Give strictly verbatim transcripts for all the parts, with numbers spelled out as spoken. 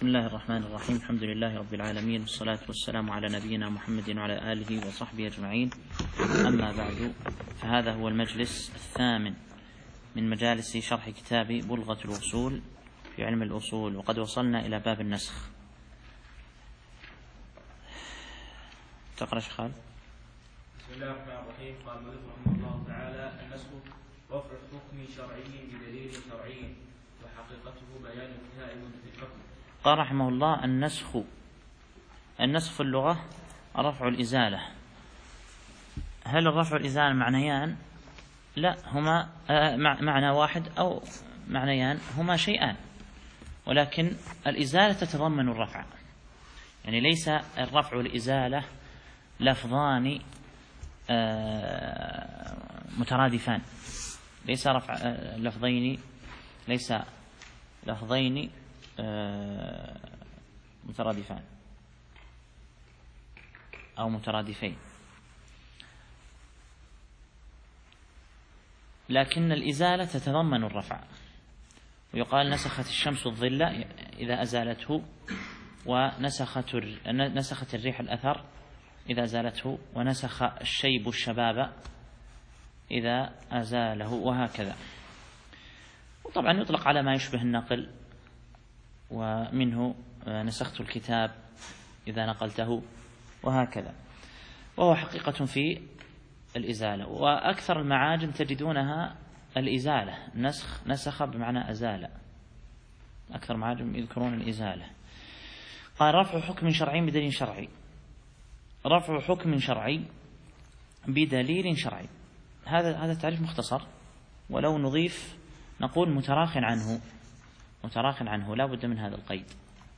بسم الله الرحمن الرحيم. الحمد لله رب العالمين، والصلاة والسلام على نبينا محمد وعلى آله وصحبه أجمعين. أما بعد، فهذا هو المجلس الثامن من مجالس شرح كتاب بلغة الوصول في علم الأصول، وقد وصلنا إلى باب النسخ. تقرأ شخال. بسم الله الرحمن الرحيم. قال المؤلف رحمه الله تعالى: النسخ رفع حكم شرعي بدليل شرعي وحقيقته بيان انتهاء مدة الحكم. قال رحمه الله: النسخ النسخ في اللغة رفع الإزالة. هل الرفع والإزالة معنيان؟ لا، هما معنى واحد أو معنيان، هما شيئان، ولكن الإزالة تتضمن الرفع، يعني ليس الرفع والإزالة لفظان مترادفان، ليس رفع لفظين ليس لفظين مترادفان أو مترادفين، لكن الإزالة تتضمن الرفع. ويقال: نسخت الشمس الظل إذا أزالته، ونسخت نسخت الريح الأثر إذا أزالته، ونسخ الشيب الشباب إذا أزاله، وهكذا. وطبعا يطلق على ما يشبه النقل، ومنه نسخت الكتاب إذا نقلته، وهكذا. وهو حقيقة في الإزالة، وأكثر المعاجم تجدونها الإزالة. نسخ نسخ بمعنى أزالة، أكثر معاجم يذكرون الإزالة. قال: رفع حكم شرعي بدليل شرعي. رفع حكم شرعي بدليل شرعي، هذا هذا تعريف مختصر، ولو نضيف نقول متراخ عنه. متراخ عنه لا بد من هذا القيد.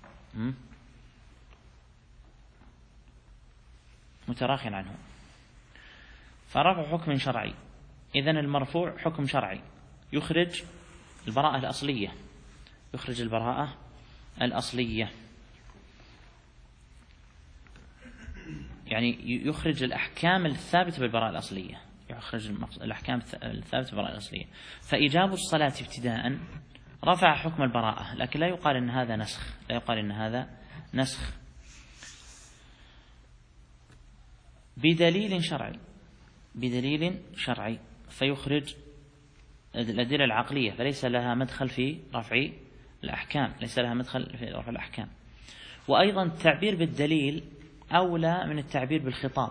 متراخ عنه. فرفع حكم شرعي، إذن المرفوع حكم شرعي يخرج البراءة الأصلية، يخرج البراءة الأصلية، يعني يخرج الأحكام الثابتة بالبراءة الأصلية، يخرج الأحكام الثابتة بالبراءة الأصلية. فإيجاب الصلاة ابتداء رفع حكم البراءة، لكن لا يقال إن هذا نسخ، لا يقال إن هذا نسخ. بدليل شرعي، بدليل شرعي فيخرج الأدلة العقلية، فليس لها مدخل في رفع الأحكام، ليس لها مدخل في رفع الأحكام. وأيضا التعبير بالدليل أولى من التعبير بالخطاب،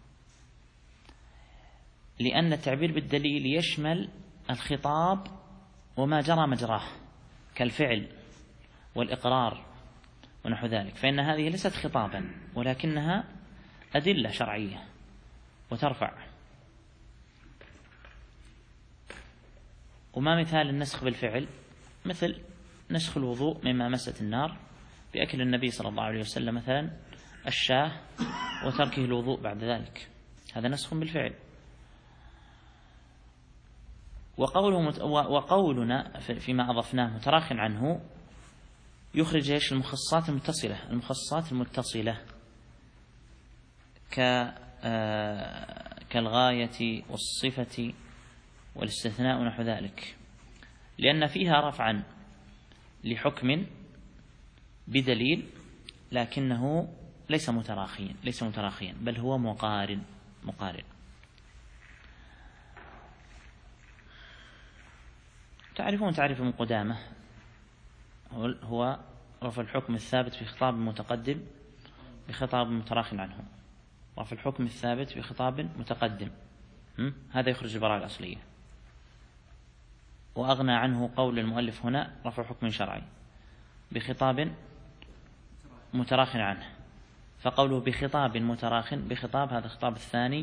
لأن التعبير بالدليل يشمل الخطاب وما جرى مجراه كالفعل والإقرار ونحو ذلك، فإن هذه ليست خطابا ولكنها أدلة شرعية وترفع. وما مثال النسخ بالفعل؟ مثل نسخ الوضوء مما مست النار بأكل النبي صلى الله عليه وسلم مثلا الشاه وتركه الوضوء بعد ذلك، هذا نسخ بالفعل. وقوله وقولنا فيما أضفناه متراخ عنه يخرج ايش؟ المخصصات المتصلة، المخصصات المتصلة كالغاية والصفة والاستثناء ونحو ذلك، لأن فيها رفعا لحكم بدليل، لكنه ليس متراخيا، ليس متراخيا بل هو مقارن مقارن. تعرفون تعرف من قدامه، هو رفع الحكم الثابت في خطاب متقدم بخطاب متراخ عنه. رفع الحكم الثابت في خطاب متقدم، هذا يخرج البراءة الأصلية. وأغنى عنه قول المؤلف هنا: رفع حكم شرعي بخطاب متراخ عنه. فقوله بخطاب متراخ، بخطاب هذا الخطاب الثاني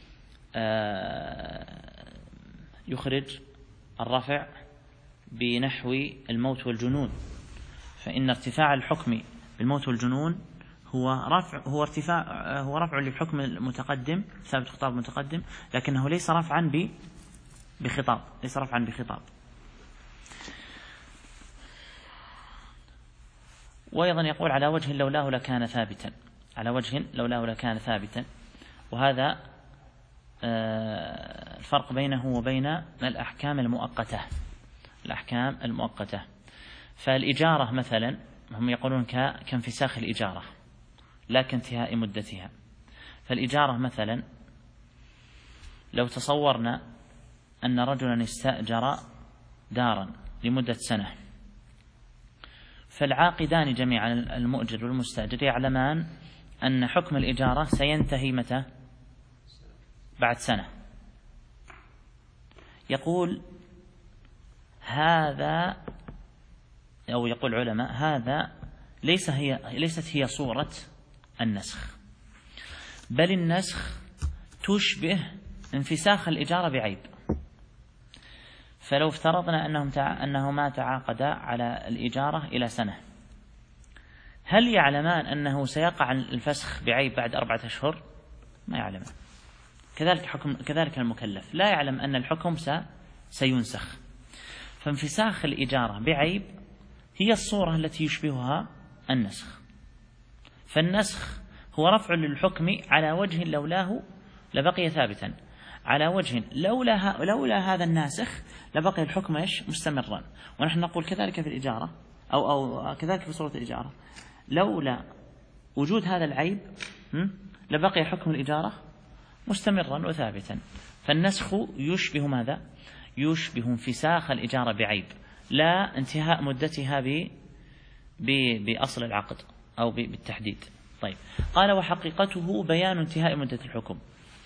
يخرج الرفع بنحو الموت والجنون، فإن ارتفاع الحكم بالموت والجنون هو رفع هو ارتفاع هو رفع للحكم المتقدم ثابت خطاب متقدم، لكنه ليس رفعا ب بخطاب ليس رفعا بخطاب. وأيضا يقول: على وجه لولاه لكان ثابتا، على وجه لولاه لكان ثابتا. وهذا الفرق بينه وبين الأحكام المؤقتة، الأحكام المؤقتة. فالإجارة مثلا هم يقولون كانفساخ الإجارة لا كانتهاء مدتها. فالإجارة مثلا لو تصورنا أن رجلا استأجر دارا لمدة سنة، فالعاقدان جميعا المؤجر والمستأجر يعلمان أن حكم الإجارة سينتهي متى؟ بعد سنة. يقول هذا أو يقول علماء هذا ليس هي ليست هي صورة النسخ، بل النسخ تشبه انفساخ الإجارة بعيب. فلو افترضنا أنهم تع... أنهما تعاقدا على الإجارة إلى سنة، هل يعلمان أنه سيقع الفسخ بعيب بعد أربعة أشهر؟ ما يعلمان. كذلك حكم كذلك المكلف لا يعلم أن الحكم س... سينسخ. فانفساخ الإجارة بعيب هي الصورة التي يشبهها النسخ. فالنسخ هو رفع للحكم على وجه لولاه لبقي ثابتا، على وجه لولا لولا هذا الناسخ لبقي الحكم ايش؟ مستمرا. ونحن نقول كذلك في الإجارة أو أو كذلك في صورة الإجارة، لولا وجود هذا العيب لبقي حكم الإجارة مستمرا وثابتا. فالنسخ يشبه ماذا؟ يشبه انفساخ الإجارة بعيب، لا انتهاء مدتها ب بأصل العقد أو بالتحديد. طيب، قال وحقيقته بيان انتهاء مدة الحكم.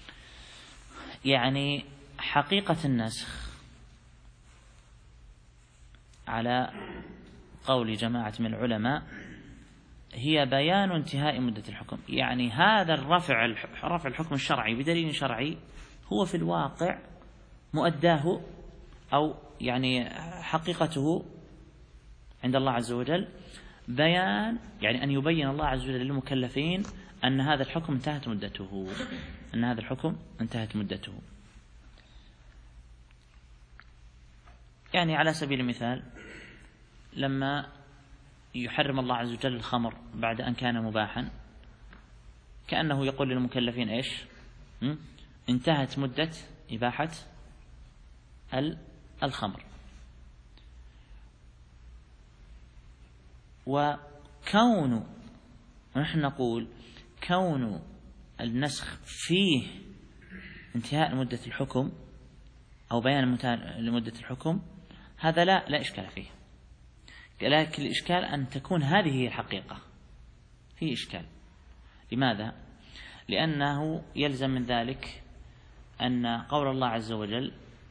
يعني حقيقة النسخ على قول جماعة من العلماء هي بيان انتهاء مدة الحكم. يعني هذا الرفع رفع الحكم الشرعي بدليل شرعي هو في الواقع مؤداه أو يعني حقيقته عند الله عز وجل بيان، يعني أن يبين الله عز وجل للمكلفين أن هذا الحكم انتهت مدته، أن هذا الحكم انتهت مدته. يعني على سبيل المثال لما يحرم الله عز وجل الخمر بعد أن كان مباحا، كأنه يقول للمكلفين إيش؟ انتهت مدة إباحة الخمر. وكون ونحن نقول كون النسخ فيه انتهاء مدة الحكم أو بيان لمدة الحكم هذا لا لا إشكال فيه، لكن الإشكال أن تكون هذه هي الحقيقة. فيه إشكال. لماذا؟ لأنه يلزم من ذلك أن قول الله عز وجل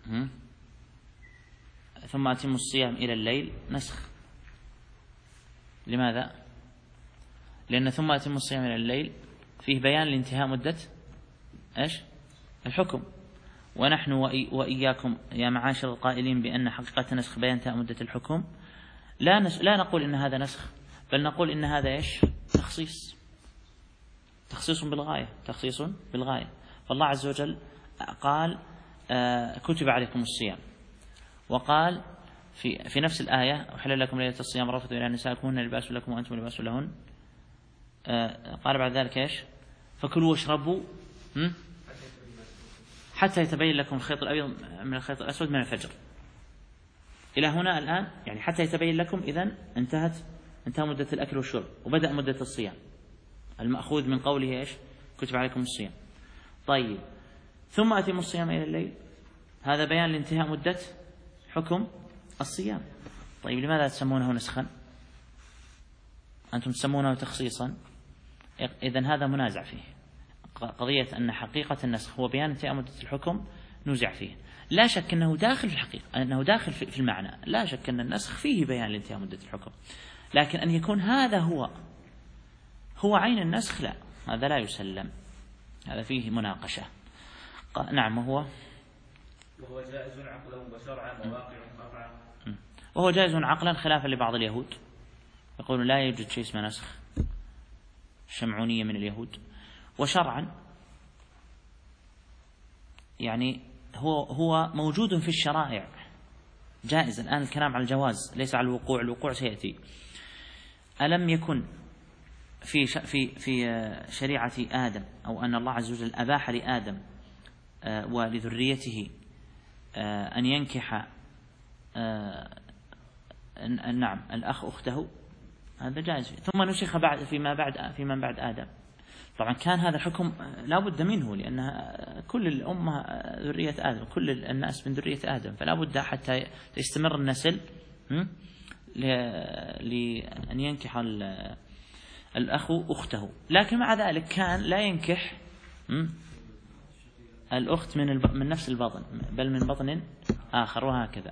ثم أتموا الصيام إلى الليل نسخ. لماذا؟ لأن ثم أتموا الصيام إلى الليل فيه بيان لانتهاء مدة إيش؟ الحكم. ونحن وإياكم يا معاشر القائلين بأن حقيقة نسخ بيان انتهاء مدة الحكم لا نس... لا نقول إن هذا نسخ، بل نقول إن هذا إيش؟ تخصيص. تخصيص بالغاية، تخصيص بالغاية. فالله عز وجل قال آه كتب عليكم الصيام، وقال في في نفس الآية أحل لكم ليلة الصيام رفث إلى نسائكم هن لباس لكم وأنتم لباس لهن. آه قال بعد ذلك إيش؟ فكلوا واشربوا حتى يتبين لكم الخيط الأبيض من الخيط الأسود من الفجر. إلى هنا الآن يعني حتى يتبين لكم، إذن انتهت انتهى مدة الأكل والشرب وبدأ مدة الصيام المأخوذ من قوله إيش؟ كتب عليكم الصيام. طيب، ثم أتموا الصيام إلى الليل، هذا بيان لانتهاء مدة حكم الصيام. طيب، لماذا تسمونه نسخا؟ أنتم تسمونه تخصيصا. إذن هذا منازع فيه. قضية أن حقيقة النسخ هو بيان انتهاء مدة الحكم نزع فيه. لا شك أنه داخل في الحقيقة، أنه داخل في المعنى، لا شك أن النسخ فيه بيان لانتهاء مدة الحكم، لكن أن يكون هذا هو هو عين النسخ لا، هذا لا يسلم، هذا فيه مناقشة. نعم. وهو وهو جائز عقلا وشرعا وواقع قطعا. وهو جائز عقلا خلافا لبعض اليهود، يقولون لا يوجد شيء اسمه نسخ، الشمعونية من اليهود. وشرعا يعني هو هو موجود في الشرائع جائز. الآن الكلام على الجواز ليس على الوقوع، الوقوع سيأتي. ألم يكن في في في شريعة آدم أو أن الله عز وجل أباح لآدم ولذريته أن ينكح نعم الأخ أخته هذا جائز فيه. ثم نسخ بعد فيما بعد فيما بعد آدم. طبعا كان هذا الحكم لا بد منه، لأن كل الأمة ذرية آدم، كل الناس من ذرية آدم، فلا بد حتى يستمر النسل لأن ينكح الأخ أخته. لكن مع ذلك كان لا ينكح الأخت من من نفس البطن، بل من بطن آخر، وهكذا.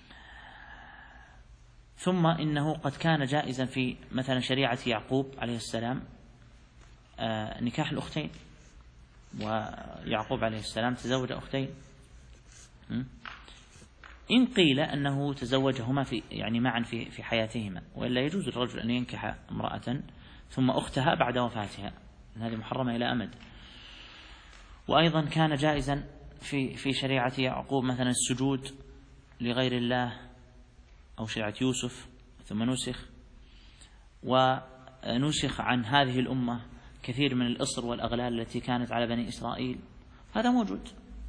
ثم إنه قد كان جائزا في مثلا شريعة يعقوب عليه السلام نكاح الأختين، ويعقوب عليه السلام تزوج أختين، إن قيل أنه تزوجهما في يعني معا في في حياتهما، وإلا يجوز الرجل أن ينكح امرأة ثم أختها بعد وفاتها، هذه محرمة إلى أمد. وأيضا كان جائزا في في شريعة يعقوب مثلا السجود لغير الله، أو شريعة يوسف ثم نسخ، ونسخ عن هذه الأمة كثير من الإصر والأغلال التي كانت على بني إسرائيل، هذا موجود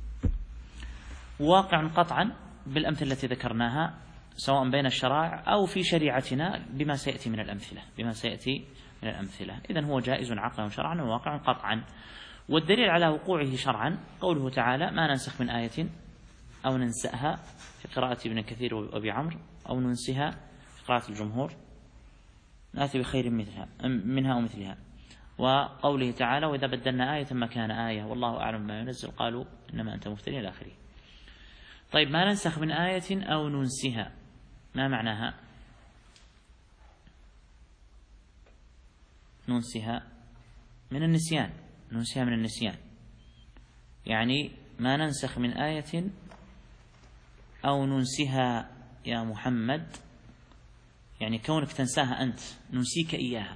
واقع قطعا بالأمثلة التي ذكرناها، سواء بين الشرائع أو في شريعتنا بما سيأتي من الأمثلة بما سيأتي من الأمثلة. إذن هو جائز عقلا وشرعا وواقع قطعا. والدليل على وقوعه شرعا قوله تعالى: ما ننسخ من آية أو ننسأها، في قراءة ابن كثير وأبي عمرو، أو ننسها في قراءة الجمهور، نأتي بخير مثلها منها ومثلها. وقوله تعالى: وإذا بدلنا آية مكان آية والله أعلم ما ينزل قالوا إنما أنت مفتري إلى آخره. طيب، ما ننسخ من آية أو ننسها، ما معناها؟ ننسها من النسيان، ننسها من النسيان، يعني ما ننسخ من آية أو ننسها يا محمد، يعني كونك تنساها أنت ننسيك إياها،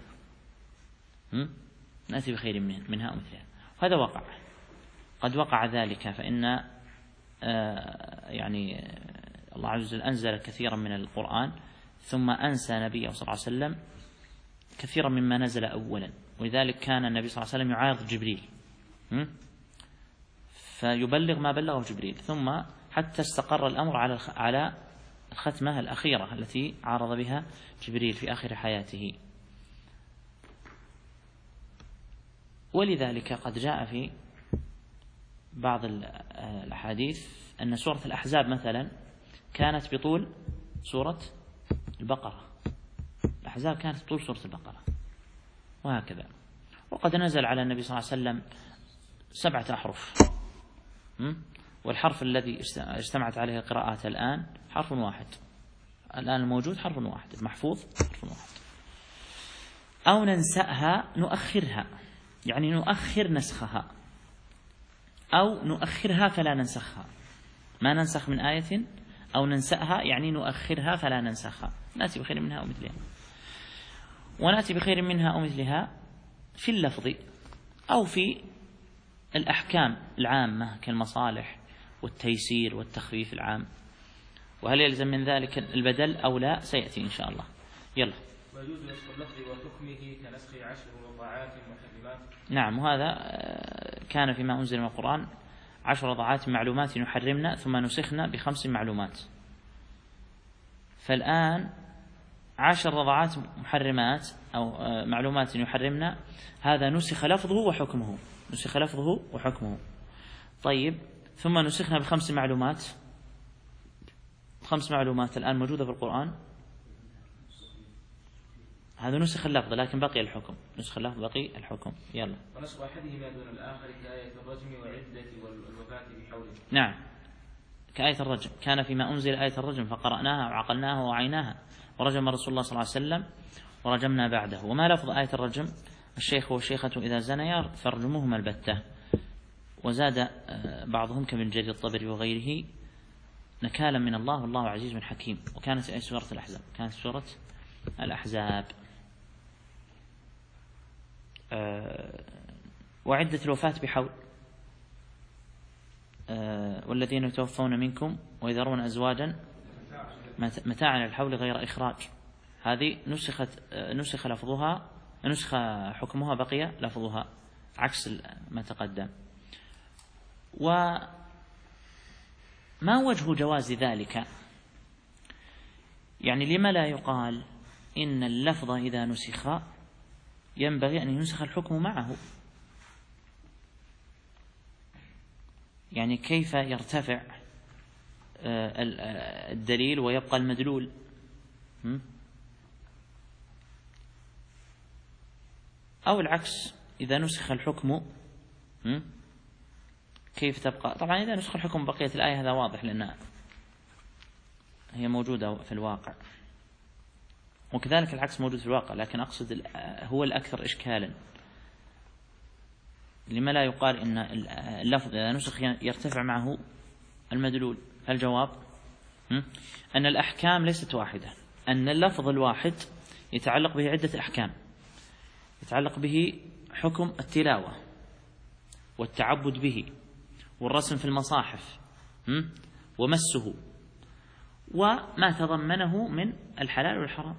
نأتي بخير منها أو مثلها. وهذا وقع، قد وقع ذلك، فإن آه يعني الله عز وجل أنزل كثيرا من القرآن ثم أنسى نبيه صلى الله عليه وسلم كثيرا مما نزل أولا، ولذلك كان النبي صلى الله عليه وسلم يعارض جبريل فيبلغ ما بلغه جبريل، ثم حتى استقر الأمر على على الختمة الأخيرة التي عارض بها جبريل في آخر حياته. ولذلك قد جاء في بعض الأحاديث أن سورة الأحزاب مثلا كانت بطول سورة البقرة، الأحزاب كانت بطول سورة البقرة، وهكذا. وقد نزل على النبي صلى الله عليه وسلم سبعة أحرف، والحرف الذي اجتمعت عليه القراءات الآن حرف واحد، الآن الموجود حرف واحد، المحفوظ حرف واحد. أو ننسأها نؤخرها، يعني نؤخر نسخها، أو نؤخرها فلا ننسخها. ما ننسخ من آية أو ننسأها يعني نؤخرها فلا ننسخها، نأتي بخير منها أو مثلها. ونأتي بخير منها أو مثلها في اللفظ أو في الأحكام العامة كالمصالح والتيسير والتخفيف العام. وهل يلزم من ذلك البدل أو لا سيأتي إن شاء الله. يلا. ويجوز نسخ اللفظ وحكمه كنسخ عشر رضاعات محرمات. نعم، وهذا كان فيما أنزل من القرآن عشر رضاعات معلومات يحرمنا ثم نسخنا بخمس معلومات. فالآن عشر رضاعات محرمات أو معلومات يحرمنا، هذا نسخ لفظه وحكمه، نسخ لفظه وحكمه. طيب، ثم نسخنا بخمس معلومات، خمس معلومات الآن موجودة في القرآن، هذا نسخ اللفظ لكن بقي الحكم، نسخ اللفظ بقي الحكم. يلا. ونسخ أحدهما دون الآخر كآية الرجم وعدة والوفاة بحوله. نعم، كآية الرجم، كان فيما أنزل آية الرجم فقرأناها وعقلناها ووعيناها ورجم رسول الله صلى الله عليه وسلم ورجمنا بعده. وما لفظ آية الرجم؟ الشيخ والشيخة إذا زنيا فارجموهما البتة. وزاد بعضهم كابن جرير الطبري وغيره نكالا من الله والله عزيز حكيم. وكانت آية سورة الأحزاب، كانت سورة الأحزاب. أه وعدة الوفاة بحول، أه والذين يتوفون منكم ويذرون أزواجا متاعا للحول غير إخراج، هذه نسخت نسخ لفظها، نسخ حكمها بقي لفظها عكس ما تقدم. وما وجه جواز ذلك؟ يعني لما لا يقال إن اللفظ إذا نسخ ينبغي أن ينسخ الحكم معه. يعني كيف يرتفع الدليل ويبقى المدلول؟ أو العكس، إذا نسخ الحكم كيف تبقى؟ طبعا إذا نسخ الحكم بقية الآية هذا واضح لأنها هي موجودة في الواقع، وكذلك العكس موجود في الواقع، لكن أقصد هو الأكثر إشكالا. لما لا يقال إن اللفظ إذا نسخ يرتفع معه المدلول؟ الجواب أن الأحكام ليست واحدة، أن اللفظ الواحد يتعلق به عدة أحكام، يتعلق به حكم التلاوة والتعبد به والرسم في المصاحف ومسه وما تضمنه من الحلال والحرام.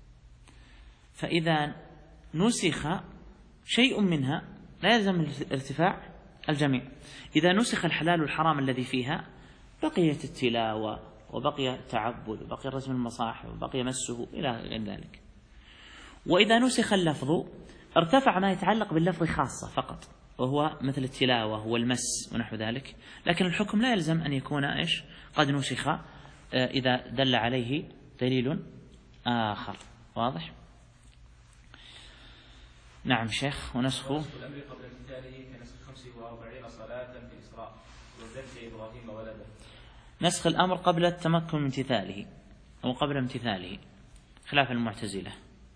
فإذا نسخ شيء منها لا يلزم ارتفاع الجميع. إذا نسخ الحلال والحرام الذي فيها بقيت التلاوة وبقي التعبد وبقي الرسم المصاحف وبقي مسه إلى غير ذلك. وإذا نسخ اللفظ ارتفع ما يتعلق باللفظ خاصة فقط، وهو مثل التلاوة والمس ونحو ذلك، لكن الحكم لا يلزم أن يكون إيش قد نسخ إذا دل عليه دليل آخر. واضح؟ نعم شيخ. ونسخه الأمر قبل امتثاله كنسخ خمس وأربعين صلاة في الإسراء وذبح إبراهيم ولده. نسخ الأمر قبل التمكن من امتثاله أو قبل امتثاله خلاف المعتزلة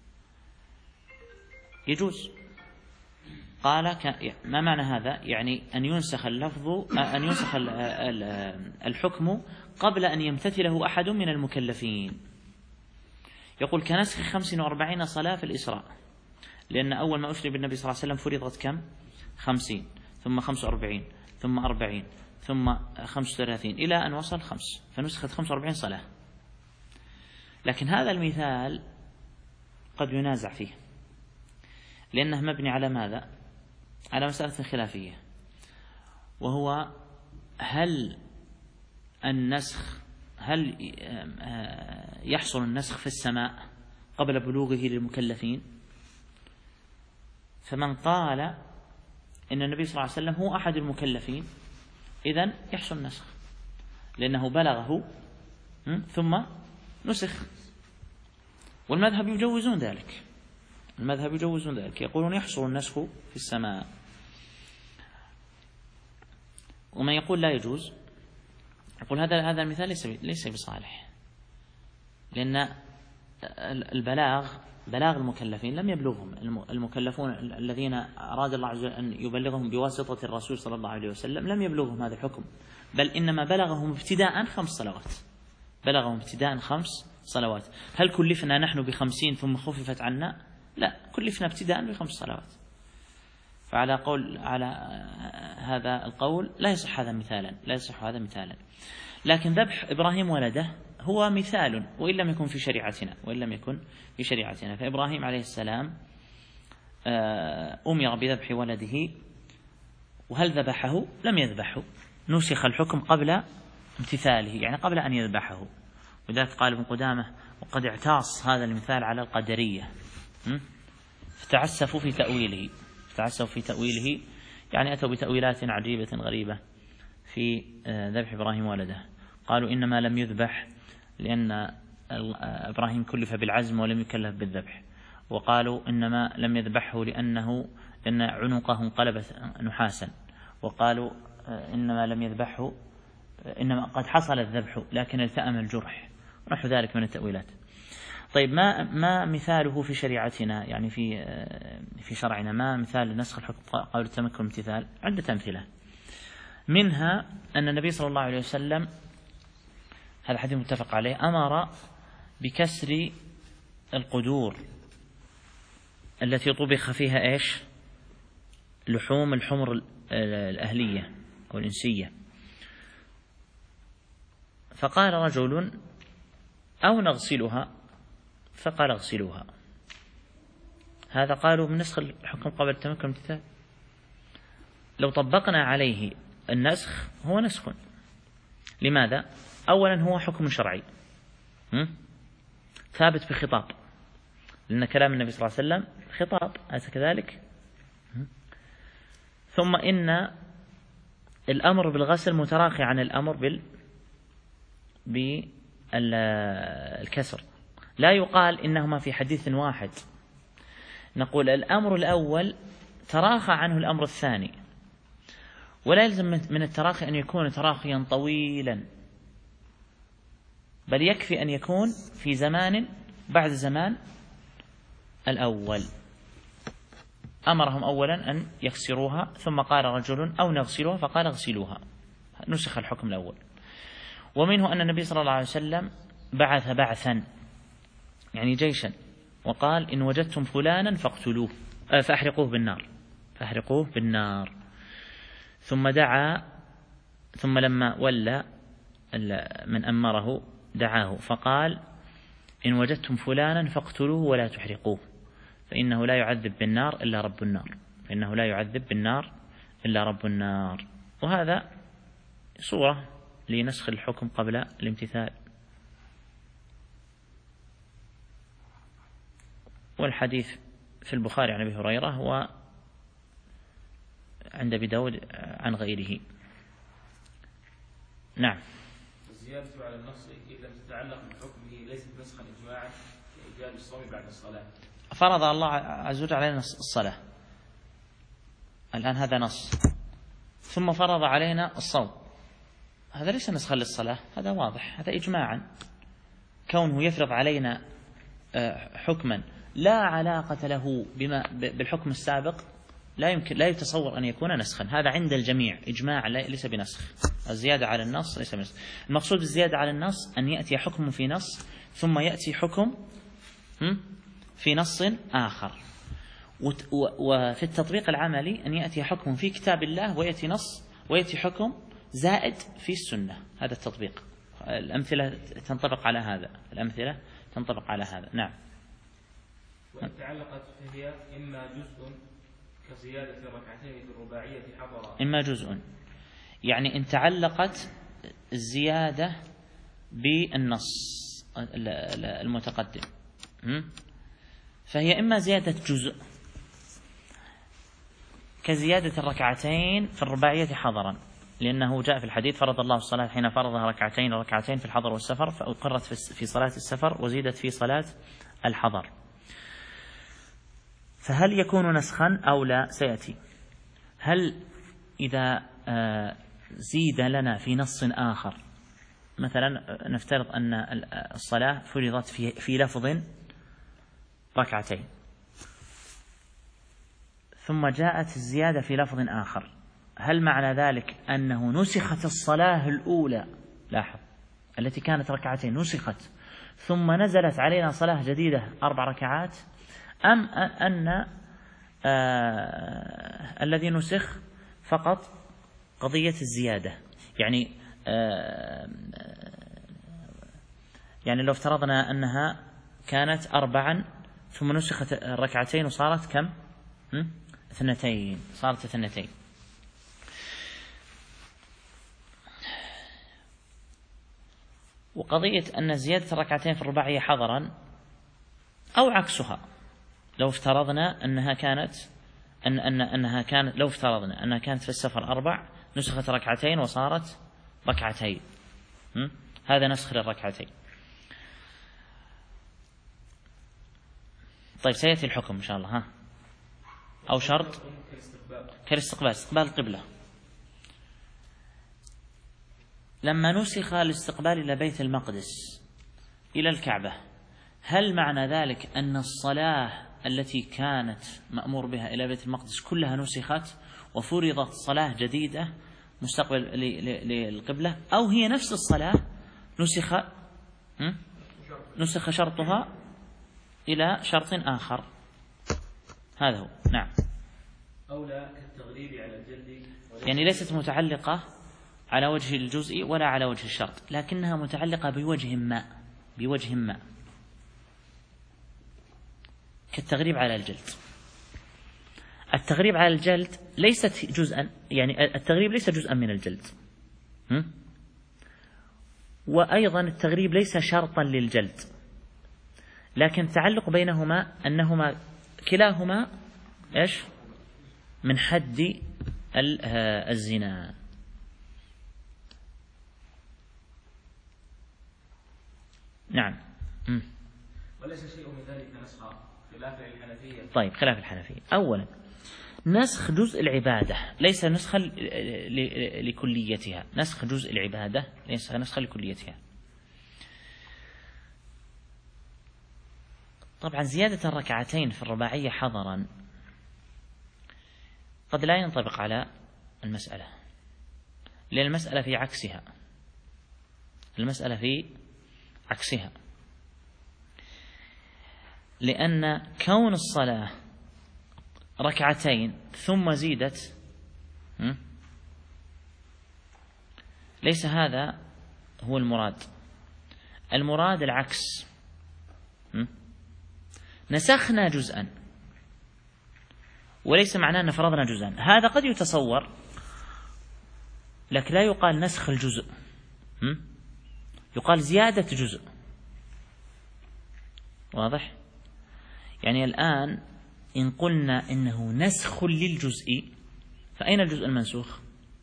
يجوز. قال ما معنى هذا؟ يعني أن ينسخ اللفظ أن ينسخ الحكم قبل أن يمتثله أحد من المكلفين. يقول كنسخ خمس وأربعين صلاة في الإسراء، لأن أول ما أسري بالنبي صلى الله عليه وسلم فرضت كم؟ خمسين، ثم خمس وأربعين، ثم أربعين، ثم خمس وثلاثين، إلى أن وصل خمس، فنسخت خمس وأربعين صلاة. لكن هذا المثال قد ينازع فيه، لأنه مبني على ماذا؟ على مسألة خلافية، وهو هل النسخ هل يحصل النسخ في السماء قبل بلوغه للمكلفين؟ فمن قال إن النبي صلى الله عليه وسلم هو أحد المكلفين إذن يحصل النسخ لأنه بلغه ثم نسخ، والمذهب يجوزون ذلك، المذهب يجوزون ذلك، يقولون يحصل النسخ في السماء. ومن يقول لا يجوز يقول هذا هذا المثال ليس ليس بصالح، لأن البلاغ بلاغ المكلفين لم يبلغهم، المكلفون الذين أراد الله عز وجل أن يبلغهم بواسطة الرسول صلى الله عليه وسلم لم يبلغهم هذا الحكم، بل إنما بلغهم ابتداء خمس صلوات، بلغهم ابتداء خمس صلوات. هل كلفنا نحن بخمسين ثم خففت عنا؟ لا، كلفنا ابتداء بخمس صلوات. فعلى قول على هذا القول لا يصح هذا مثالا، لا يصح هذا مثالا. لكن ذبح إبراهيم ولده هو مثال، وإن لم يكن في شريعتنا، وإن لم يكن في شريعتنا. فإبراهيم عليه السلام أمر بذبح ولده، وهل ذبحه؟ لم يذبحه، نسخ الحكم قبل امتثاله، يعني قبل أن يذبحه. وذلك قال ابن قدامة وقد اعتاص هذا المثال على القدرية، فتعسفوا في تأويله فتعسفوا في تأويله يعني أتوا بتأويلات عجيبة غريبة في ذبح إبراهيم ولده. قالوا إنما لم يذبح لأن إبراهيم كلف بالعزم ولم يكلف بالذبح، وقالوا إنما لم يذبحه لأنه لأن عنقه انقلبت نحاسا، وقالوا إنما لم يذبحه إنما قد حصل الذبح لكن التأم الجرح، ونحو ذلك من التأويلات. طيب ما ما مثاله في شريعتنا، يعني في في شرعنا، ما مثال نسخ الحكم قبل التمكن امتثال؟ عدة أمثلة، منها أن النبي صلى الله عليه وسلم، هذا حديث متفق عليه، أمر بكسر القدور التي طبخ فيها إيش؟ لحوم الحمر الأهلية أو الإنسية. فقال رجل أو نغسلها، فقال اغسلوها. هذا قالوا من نسخ الحكم قبل التمكن امتثال. لو طبقنا عليه النسخ هو نسخ. لماذا؟ أولا هو حكم شرعي ثابت بخطاب، لأن كلام النبي صلى الله عليه وسلم خطاب، أليس كذلك؟ ثم إن الأمر بالغسل متراخي عن الأمر بال بالكسر، لا يقال إنهما في حديث واحد، نقول الأمر الأول تراخى عنه الأمر الثاني، ولا يلزم من التراخي أن يكون تراخيا طويلا، بل يكفي أن يكون في زمان بعد زمان الأول. أمرهم أولا أن يغسروها، ثم قال رجل أو نغسلوها فقال اغسلوها، نسخ الحكم الأول. ومنه أن النبي صلى الله عليه وسلم بعث بعثا يعني جيشا، وقال إن وجدتم فلانا فاقتلوه فأحرقوه بالنار فأحرقوه بالنار ثم دعا، ثم لما ولى من أمره دعاه فقال إن وجدتم فلانا فاقتلوه ولا تحرقوه فإنه لا يعذب بالنار إلا رب النار فإنه لا يعذب بالنار إلا رب النار. وهذا صورة لنسخ الحكم قبل الامتثال. والحديث في البخاري عن أبي هريرة وعند أبي داود عن غيره. نعم. الزيادة على النص إن لم تتعلق بحكمه ليست نسخا إجماعا كإيجاب الصوم بعد الصلاة. فرض الله عز وجل علينا الصلاة، الآن هذا نص، ثم فرض علينا الصوم، هذا ليس نسخا للصلاة، هذا واضح، هذا إجماعا. كونه يفرض علينا حكما لا علاقة له بما بالحكم السابق لا يمكن لا يتصور أن يكون نسخا، هذا عند الجميع إجماع ليس بنسخ. الزيادة على النص ليس بنسخ. المقصود بالزيادة على النص أن يأتي حكم في نص ثم يأتي حكم في نص آخر، وفي التطبيق العملي أن يأتي حكم في كتاب الله ويأتي نص ويأتي حكم زائد في السنة. هذا التطبيق، الأمثلة تنطبق على هذا، الأمثلة تنطبق على هذا. نعم. وإن تعلقت فهي إما جزء كزيادة الركعتين في الرباعية حضرا، إما جزء يعني إن تعلقت الزيادة بالنص المتقدم فهي إما زيادة جزء كزيادة الركعتين في الرباعية حضرا، لأنه جاء في الحديث فرض الله الصلاة حين فرضها ركعتين ركعتين في الحضر والسفر، فأقرت في صلاة السفر وزيدت في صلاة الحضر. فهل يكون نسخا أو لا سيأتي؟ هل إذا زيد لنا في نص آخر، مثلا نفترض أن الصلاة فرضت في, في لفظ ركعتين ثم جاءت الزيادة في لفظ آخر، هل معنى ذلك أنه نسخت الصلاة الأولى، لاحظ التي كانت ركعتين نسخت ثم نزلت علينا صلاة جديدة أربع ركعات، أم أن آه الذي نسخ فقط قضية الزيادة؟ يعني آه يعني لو افترضنا أنها كانت أربعا ثم نسخت الركعتين وصارت كم؟ اثنتين، صارت اثنتين. وقضية أن زيادة الركعتين في الرباعية حضرا أو عكسها، لو افترضنا أنها كانت أن أن أنها كانت لو افترضنا أنها كانت في السفر أربع نسخت ركعتين وصارت ركعتين، هذا نسخ للركعتين. طيب سيأتي الحكم إن شاء الله. ها أو شرط كالاستقبال، استقبال القبلة. لما نسخ الاستقبال إلى بيت المقدس إلى الكعبة، هل معنى ذلك أن الصلاة التي كانت مأمور بها إلى بيت المقدس كلها نسخت وفرضت صلاة جديدة مستقبل للقبلة، أو هي نفس الصلاة نسخ نسخ شرطها إلى شرط آخر؟ هذا هو. نعم. أولى كالتغليب على الجلد، يعني ليست متعلقة على وجه الجزء ولا على وجه الشرط، لكنها متعلقة بوجه ما بوجه ما كالتغريب على الجلد. التغريب على الجلد ليست جزءا، يعني التغريب ليس جزءا من الجلد، وأيضا التغريب ليس شرطا للجلد، لكن التعلق بينهما أنهما كلاهما إيش من حد الزنا. نعم. م. وليس شيء من ذلك نسخا خلاف الحنفية. طيب خلاف الحنفية. أولا نسخ جزء العبادة ليس نسخا لكليتها، نسخ جزء العبادة ليس نسخا لكليتها. طبعا زيادة الركعتين في الرباعية حضرا قد لا ينطبق على المسألة، لأن المسألة في عكسها، المسألة في عكسها، لأن كون الصلاة ركعتين ثم زيدت ليس هذا هو المراد. المراد العكس، نسخنا جزءا وليس معناه أن فرضنا جزءا. هذا قد يتصور، لكن لا يقال نسخ الجزء، يقال زيادة جزء. واضح؟ يعني الآن إن قلنا إنه نسخ للجزء فأين الجزء المنسوخ؟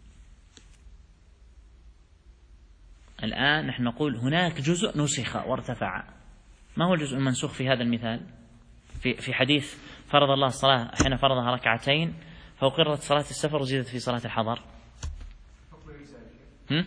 الآن نحن نقول هناك جزء نسخ وارتفع. ما هو الجزء المنسوخ في هذا المثال؟ في في حديث فرض الله الصلاة حين فرضها ركعتين فأقرت صلاة السفر وزيدت في صلاة الحضر. هم؟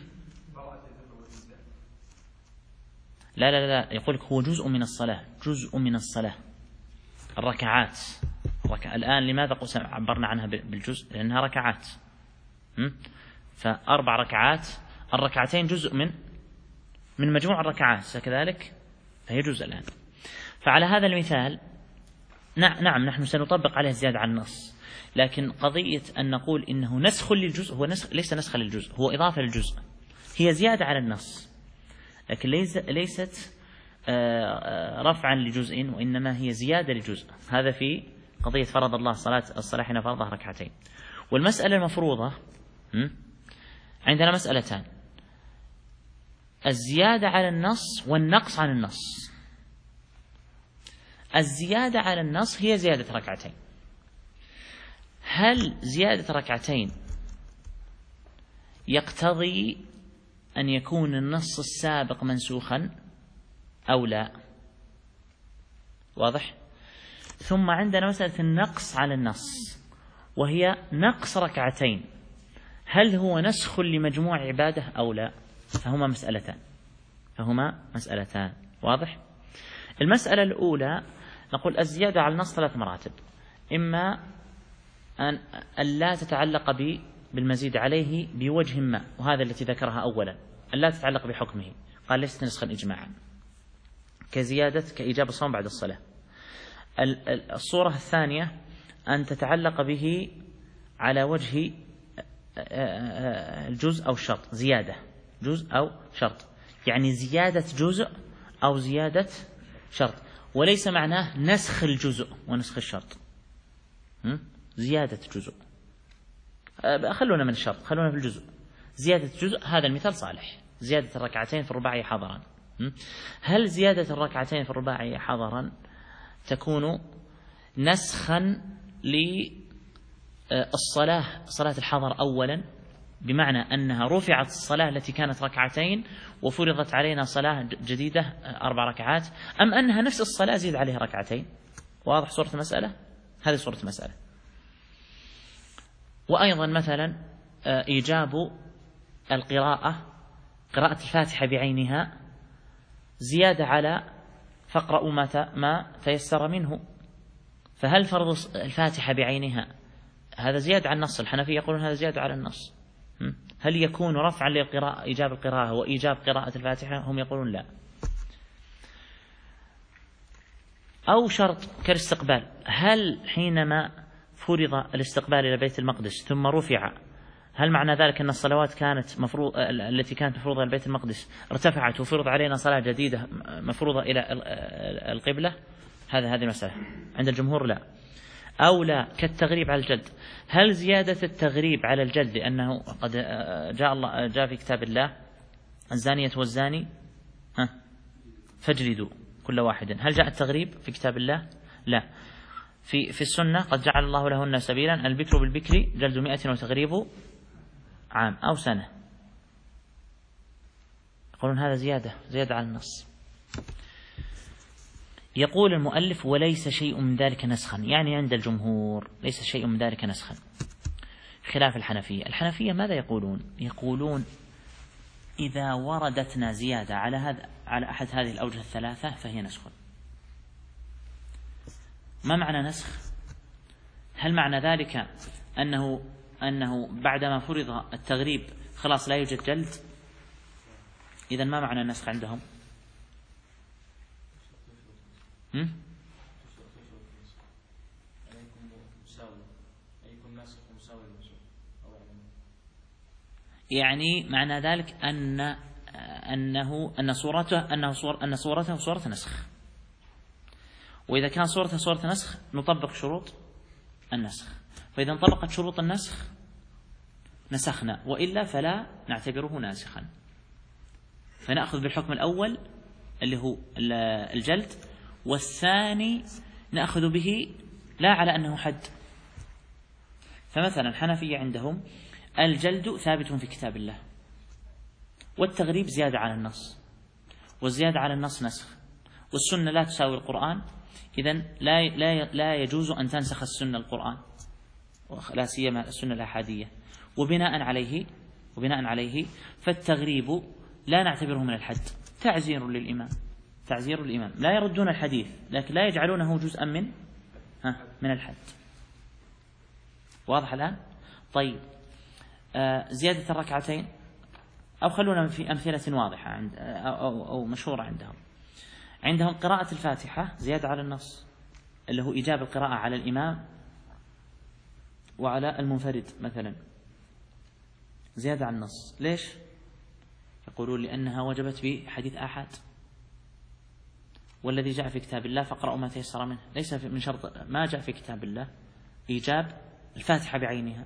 لا لا لا يقول لك هو جزء من الصلاة، جزء من الصلاة الركعات. الركع... الآن لماذا عبرنا عنها بالجزء؟ لأنها ركعات. هم؟ فأربع ركعات، الركعتين جزء من من مجموع الركعات، كذلك فهي جزء الآن. فعلى هذا المثال نعم نحن سنطبق عليه زيادة عن النص، لكن قضية أن نقول إنه نسخ للجزء هو نسخ، ليس نسخ للجزء، هو إضافة للجزء، هي زيادة على النص، لكن ليس ليست رفعا لجزء، وإنما هي زيادة لجزء. هذا في قضية فرض الله الصلاة الصلاة حين فرضها ركعتين. والمسألة المفروضة عندنا مسألتان: الزيادة على النص والنقص عن النص. الزيادة على النص هي زيادة ركعتين. هل زيادة ركعتين يقتضي أن يكون النص السابق منسوخا أو لا؟ واضح؟ ثم عندنا مسألة النقص على النص، وهي نقص ركعتين، هل هو نسخ لمجموع عبادة أو لا؟ فهما مسألتان فهما مسألتان واضح؟ المسألة الأولى نقول الزيادة على النص ثلاث مراتب: إما أن لا تتعلق بالمزيد عليه بوجه ما، وهذا التي ذكرها أولا، أن لا تتعلق بحكمه، قال ليست نسخا إجماعا، كزيادة كإجابة الصوم بعد الصلاة. الصورة الثانية أن تتعلق به على وجه الجزء أو الشرط، زيادة جزء أو شرط، يعني زيادة جزء أو زيادة شرط، وليس معناه نسخ الجزء ونسخ الشرط، زيادة جزء. خلونا من الشرط، خلونا في الجزء. زيادة جزء هذا المثال صالح، زيادة الركعتين في الرباعية حضرا. هل زيادة الركعتين في الرباعية حضرا تكون نسخا للصلاة صلاة الحضر أولا، بمعنى أنها رفعت الصلاة التي كانت ركعتين وفرضت علينا صلاة جديدة أربع ركعات، أم أنها نفس الصلاة زيد عليها ركعتين؟ واضح صورة المسألة؟ هذه صورة المسألة. وأيضا مثلا إيجاب القراءة، قراءة الفاتحة بعينها، زيادة على فاقرأوا ما تيسر منه. فهل فرض الفاتحة بعينها هذا زيادة على النص؟ الحنفية يقولون هذا زيادة على النص. هل يكون رفعا للقراءة إيجاب القراءة وإيجاب قراءة الفاتحة؟ هم يقولون لا. أو شرط كالاستقبال، هل حينما فرض الاستقبال إلى بيت المقدس ثم رفع، هل معنى ذلك أن الصلوات كانت مفروض التي كانت مفروضة إلى بيت المقدس ارتفعت وفرض علينا صلاة جديدة مفروضة إلى القبلة؟ هذا هذه المسألة عند الجمهور لا. أو لا كالتغريب على الجلد، هل زيادة التغريب على الجلد، لأنه قد جاء الله جاء في كتاب الله الزانية والزاني ها فاجلدوا كل واحد. هل جاء التغريب في كتاب الله؟ لا. في في السنة قد جعل الله لهن سبيلا، البكر بالبكر جلد مئة وتغريب عام أو سنة. يقولون هذا زيادة زيادة على النص. يقول المؤلف وليس شيء من ذلك نسخا، يعني عند الجمهور ليس شيء من ذلك نسخا، خلاف الحنفية. الحنفية ماذا يقولون؟ يقولون إذا وردتنا زيادة على هذا على أحد هذه الأوجه الثلاثة فهي نسخ. ما معنى نسخ؟ هل معنى ذلك أنه أنه بعدما فرض التغريب خلاص لا يوجد جلد؟ إذن ما معنى النسخ عندهم؟ هم؟ يعني معنى ذلك أن أنه أن صورته أنه صور أن صورته صورة نسخ، وإذا كان صورته صورة نسخ نطبق شروط النسخ، فإذا انطبقت شروط النسخ نسخنا، وإلا فلا نعتبره ناسخا، فنأخذ بالحكم الأول اللي هو الجلد، والثاني نأخذ به لا على أنه حد. فمثلا الحنفية عندهم الجلد ثابت في كتاب الله، والتغريب زيادة على النص، والزيادة على النص نسخ، والسنة لا تساوي القرآن، إذن لا لا لا يجوز أن تنسخ السنة القرآن، لا سيما السنة الأحادية. وبناء عليه وبناء عليه فالتغريب لا نعتبره من الحد، تعزير للإمام تعزير للإمام لا يردون الحديث لكن لا يجعلونه جزءا من ها من الحد. واضح الآن؟ طيب آه زيادة الركعتين، أو خلونا في أمثلة واضحة عند أو, أو, أو مشهورة عندهم. عندهم قراءة الفاتحة زيادة على النص، اللي هو إيجاب القراءة على الإمام وعلى المنفرد مثلا، زيادة على النص. ليش؟ يقولون لأنها وجبت بحديث آحاد، والذي جاء في كتاب الله فاقرأوا ما تيسر منه، ليس من شرط ما جاء في كتاب الله إيجاب الفاتحة بعينها.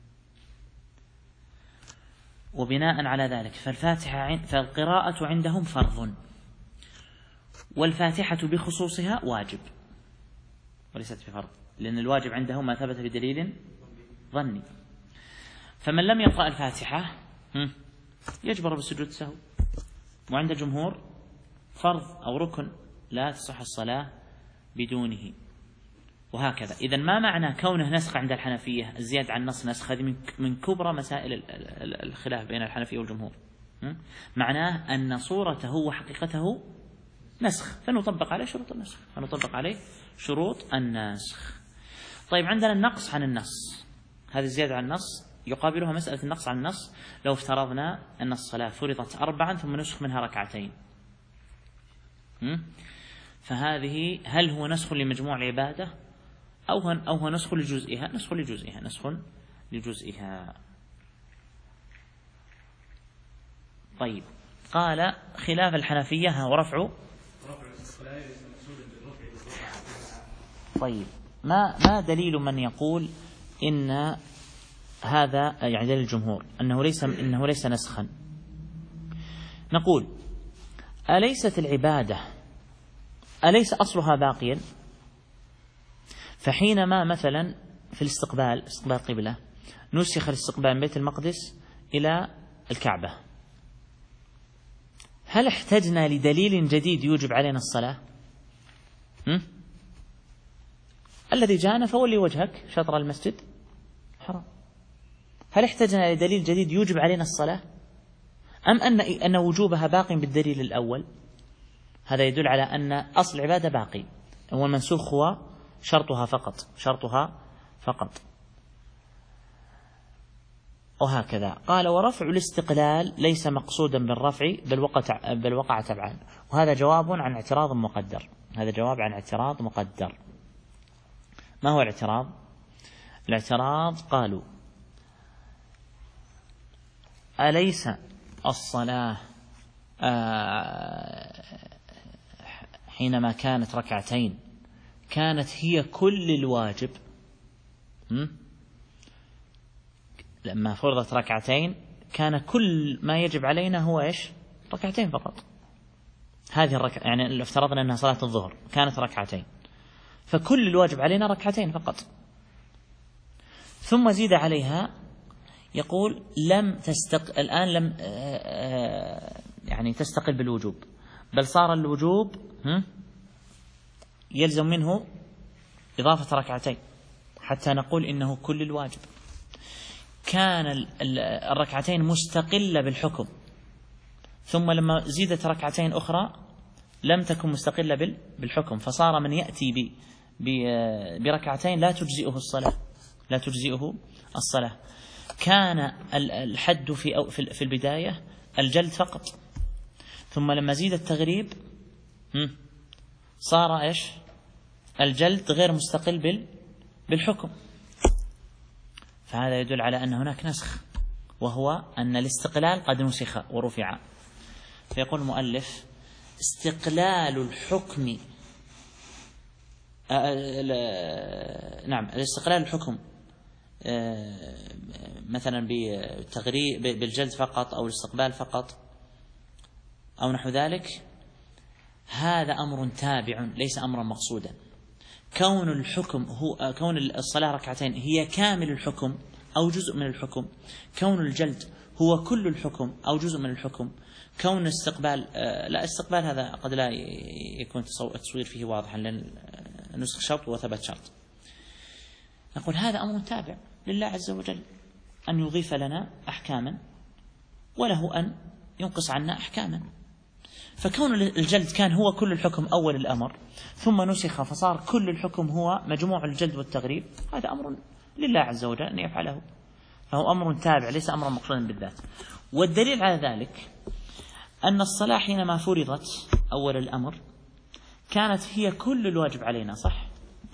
وبناء على ذلك فالفاتحة فالقراءة عندهم فرض، والفاتحة بخصوصها واجب وليست بفرض، لأن الواجب عندهم ما ثبت بدليل ظني. فمن لم يقرأ الفاتحة يجبر بالسجود السهو، وعند الجمهور فرض أو ركن لا تصح الصلاة بدونه، وهكذا. إذن ما معنى كونه نسخ عند الحنفية؟ الزيادة عن النص نسخ، هذه من كبرى مسائل الخلاف بين الحنفية والجمهور. معناه أن صورته وحقيقته نسخ، فنطبق عليه شروط النسخ فنطبق عليه شروط النسخ. طيب عندنا النقص عن النص، هذه الزيادة عن النص يقابلها مسألة النقص عن النص. لو افترضنا أن الصلاة فرضت أربعا ثم نسخ منها ركعتين، فهذه هل هو نسخ لمجموع العبادة أو هو, أو هو نسخ لجزئها؟ نسخ لجزئها نسخ لجزئها. طيب قال خلاف الحنفية ورفع. طيب ما ما دليل من يقول إن هذا يعني دليل الجمهور أنه ليس إنه ليس نسخا؟ نقول أليست العبادة أليس أصلها باقيا؟ فحينما مثلا في الاستقبال استقبال قبلة نسخ الاستقبال من بيت المقدس إلى الكعبة، هل احتجنا لدليل جديد يوجب علينا الصلاة؟ هم؟ الذي جاءنا فولي وجهك شطر المسجد حرام. هل احتجنا لدليل جديد يوجب علينا الصلاة، أم أن أن وجوبها باق بالدليل الأول؟ هذا يدل على أن أصل العبادة باقي، هو المنسوخ هو شرطها فقط شرطها فقط وهكذا. قال ورفع الاستقلال ليس مقصودا بالرفع بل وقع بل وقع تبعا، وهذا جواب عن اعتراض مقدر هذا جواب عن اعتراض مقدر. ما هو الاعتراض؟ الاعتراض قالوا أليس الصلاة حينما كانت ركعتين كانت هي كل الواجب؟ لما فرضت ركعتين كان كل ما يجب علينا هو إيش؟ ركعتين فقط. هذه الركعة، يعني لو افترضنا أنها صلاة الظهر كانت ركعتين، فكل الواجب علينا ركعتين فقط، ثم زيد عليها يقول لم تستق الآن لم يعني تستقل بالوجوب، بل صار الوجوب يلزم منه إضافة ركعتين حتى نقول إنه كل الواجب. كان الركعتين مستقلة بالحكم، ثم لما زيدت ركعتين أخرى لم تكن مستقلة بالحكم، فصار من يأتي بركعتين لا تجزئه الصلاة لا تجزئه الصلاة. كان الحد في في البداية الجلد فقط، ثم لما زيد التغريب صار إيش؟ الجلد غير مستقل بالحكم. فهذا يدل على أن هناك نسخ، وهو أن الاستقلال قد نسخ ورفع. فيقول المؤلف استقلال الحكم نعم الاستقلال الحكم مثلا بالتغريب بالجلد فقط أو الاستقبال فقط أو نحو ذلك، هذا أمر تابع ليس أمرا مقصودا. كون الحكم هو كون الصلاة ركعتين هي كامل الحكم أو جزء من الحكم، كون الجلد هو كل الحكم أو جزء من الحكم، كون الاستقبال لا استقبال هذا قد لا يكون التصوير فيه واضحا لأن نسخ شرط وثبت شرط. نقول هذا أمر تابع لله عز وجل أن يضيف لنا أحكاما وله أن ينقص عنا أحكاما. فكون الجلد كان هو كل الحكم أول الأمر ثم نسخ فصار كل الحكم هو مجموع الجلد والتغريب، هذا أمر لله عز وجل أن يفعله، فهو أمر تابع ليس أمرا مقصودا بالذات. والدليل على ذلك أن الصلاة حينما فرضت أول الأمر كانت هي كل الواجب علينا، صح؟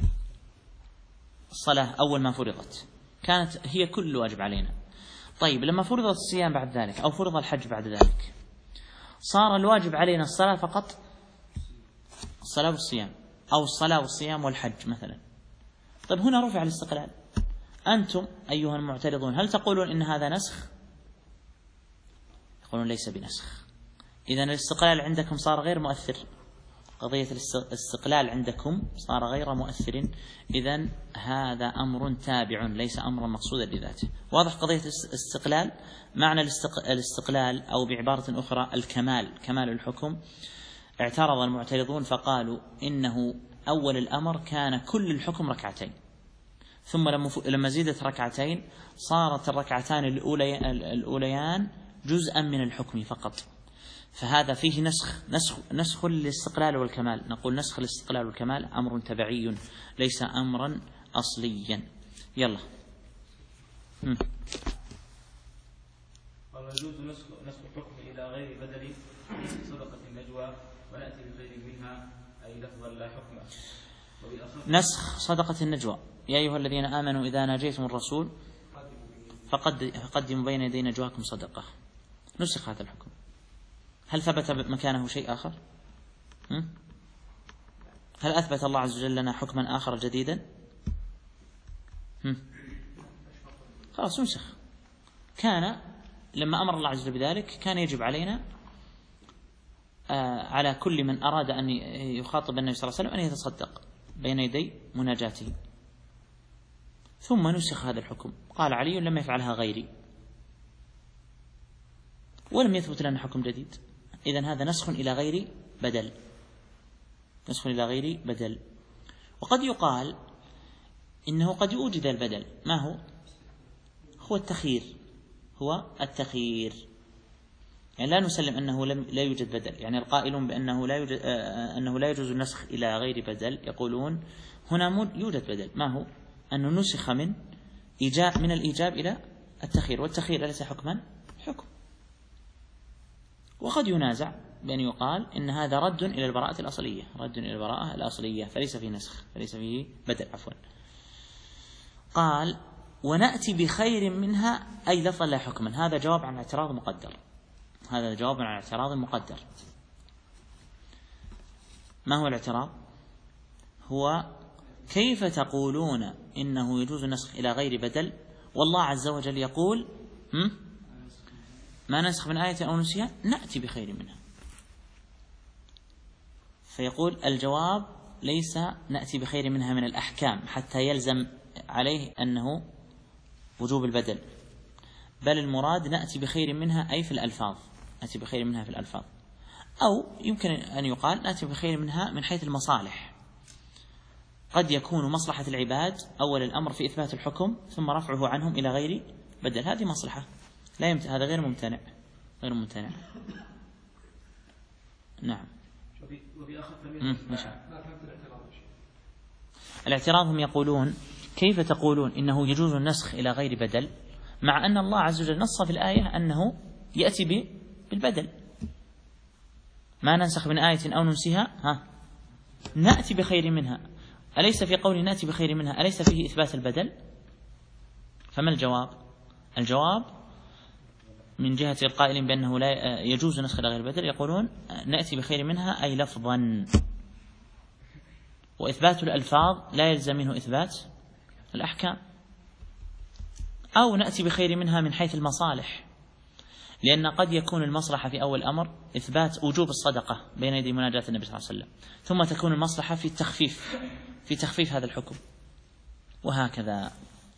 الصلاة أول ما فرضت كانت هي كل الواجب علينا. طيب لما فرض الصيام بعد ذلك أو فرض الحج بعد ذلك صار الواجب علينا الصلاة فقط، الصلاة والصيام، أو الصلاة والصيام والحج مثلا. طيب هنا رفع الاستقلال. أنتم أيها المعترضون هل تقولون إن هذا نسخ؟ يقولون ليس بنسخ. إذن الاستقلال عندكم صار غير مؤثر، قضية الاستقلال عندكم صار غير مؤثر، إذن هذا أمر تابع ليس أمرا مقصودا لذاته. واضح قضية الاستقلال؟ معنى الاستقلال أو بعبارة أخرى الكمال، كمال الحكم. اعترض المعترضون فقالوا إنه أول الأمر كان كل الحكم ركعتين، ثم لما زيدت ركعتين صارت الركعتان الأوليان جزءا من الحكم فقط، فهذا فيه نسخ نسخ نسخ الاستقلال والكمال. نقول نسخ الاستقلال والكمال أمر تبعي ليس أمرا أصليا. يلا ويجوز نسخ نسخ الحكم إلى غير بدل صدقة النجوى ونأتي بغير منها أي لفظا لا حكم. نسخ صدقة النجوى يا أيها الذين آمنوا إذا ناجيتم الرسول فقد فقدموا بين يدي نجواكم صدقة. نسخ هذا الحكم. هل ثبت مكانه شيء آخر؟ هل أثبت الله عز وجل لنا حكما آخر جديدا؟ خلاص نسخ. كان لما أمر الله عز وجل بذلك كان يجب علينا آه على كل من أراد أن يخاطب النبي صلى الله عليه وسلم أن يتصدق بين يدي مناجاته، ثم نسخ هذا الحكم. قال علي لم يفعلها غيري، ولم يثبت لنا حكم جديد. إذن هذا نسخ إلى غير بدل، نسخ إلى غير بدل. وقد يقال إنه قد يوجد البدل. ما هو؟ هو التخيير، هو التخيير. يعني لا نسلم أنه لم لا يوجد بدل. يعني القائلون بأنه لا يوجد آه أنه لا يجوز النسخ إلى غير بدل يقولون هنا يوجد بدل. ما هو؟ أنه نسخ من إيجاب من الإيجاب إلى التخيير، والتخيير ليس حكما حكم. وقد ينازع بأن يقال إن هذا رد إلى البراءة الأصلية، رد إلى البراءة الأصلية، فليس فيه نسخ، فليس فيه بدل عفوا. قال ونأتي بخير منها أي لفظا لا حكما. هذا جواب عن اعتراض مقدر، هذا جواب عن اعتراض مقدر. ما هو الاعتراض؟ هو كيف تقولون إنه يجوز النسخ إلى غير بدل والله عز وجل يقول هم؟ ما نسخ من آية أو نسيها نأتي بخير منها. فيقول الجواب ليس نأتي بخير منها من الأحكام حتى يلزم عليه أنه وجوب البدل، بل المراد نأتي بخير منها أي في الألفاظ، نأتي بخير منها في الألفاظ. أو يمكن أن يقال نأتي بخير منها من حيث المصالح، قد يكون مصلحة العباد أول الأمر في إثبات الحكم ثم رفعه عنهم إلى غير بدل، هذه مصلحة لا يمت... هذا غير ممتنع، غير ممتنع. نعم. الاعتراض هم يقولون كيف تقولون إنه يجوز النسخ إلى غير بدل مع أن الله عز وجل نص في الآية أنه يأتي بالبدل، ما ننسخ من آية أو ننسها ها نأتي بخير منها، أليس في قول نأتي بخير منها أليس فيه إثبات البدل؟ فما الجواب؟ الجواب من جهة القائلين بأنه لا يجوز نسخ إلى غير بدل يقولون نأتي بخير منها أي لفظا، وإثبات الألفاظ لا يلزم منه إثبات الأحكام. أو نأتي بخير منها من حيث المصالح، لأن قد يكون المصلحة في أول أمر إثبات وجوب الصدقة بين يدي مناجاة النبي صلى الله عليه وسلم، ثم تكون المصلحة في التخفيف في تخفيف هذا الحكم، وهكذا.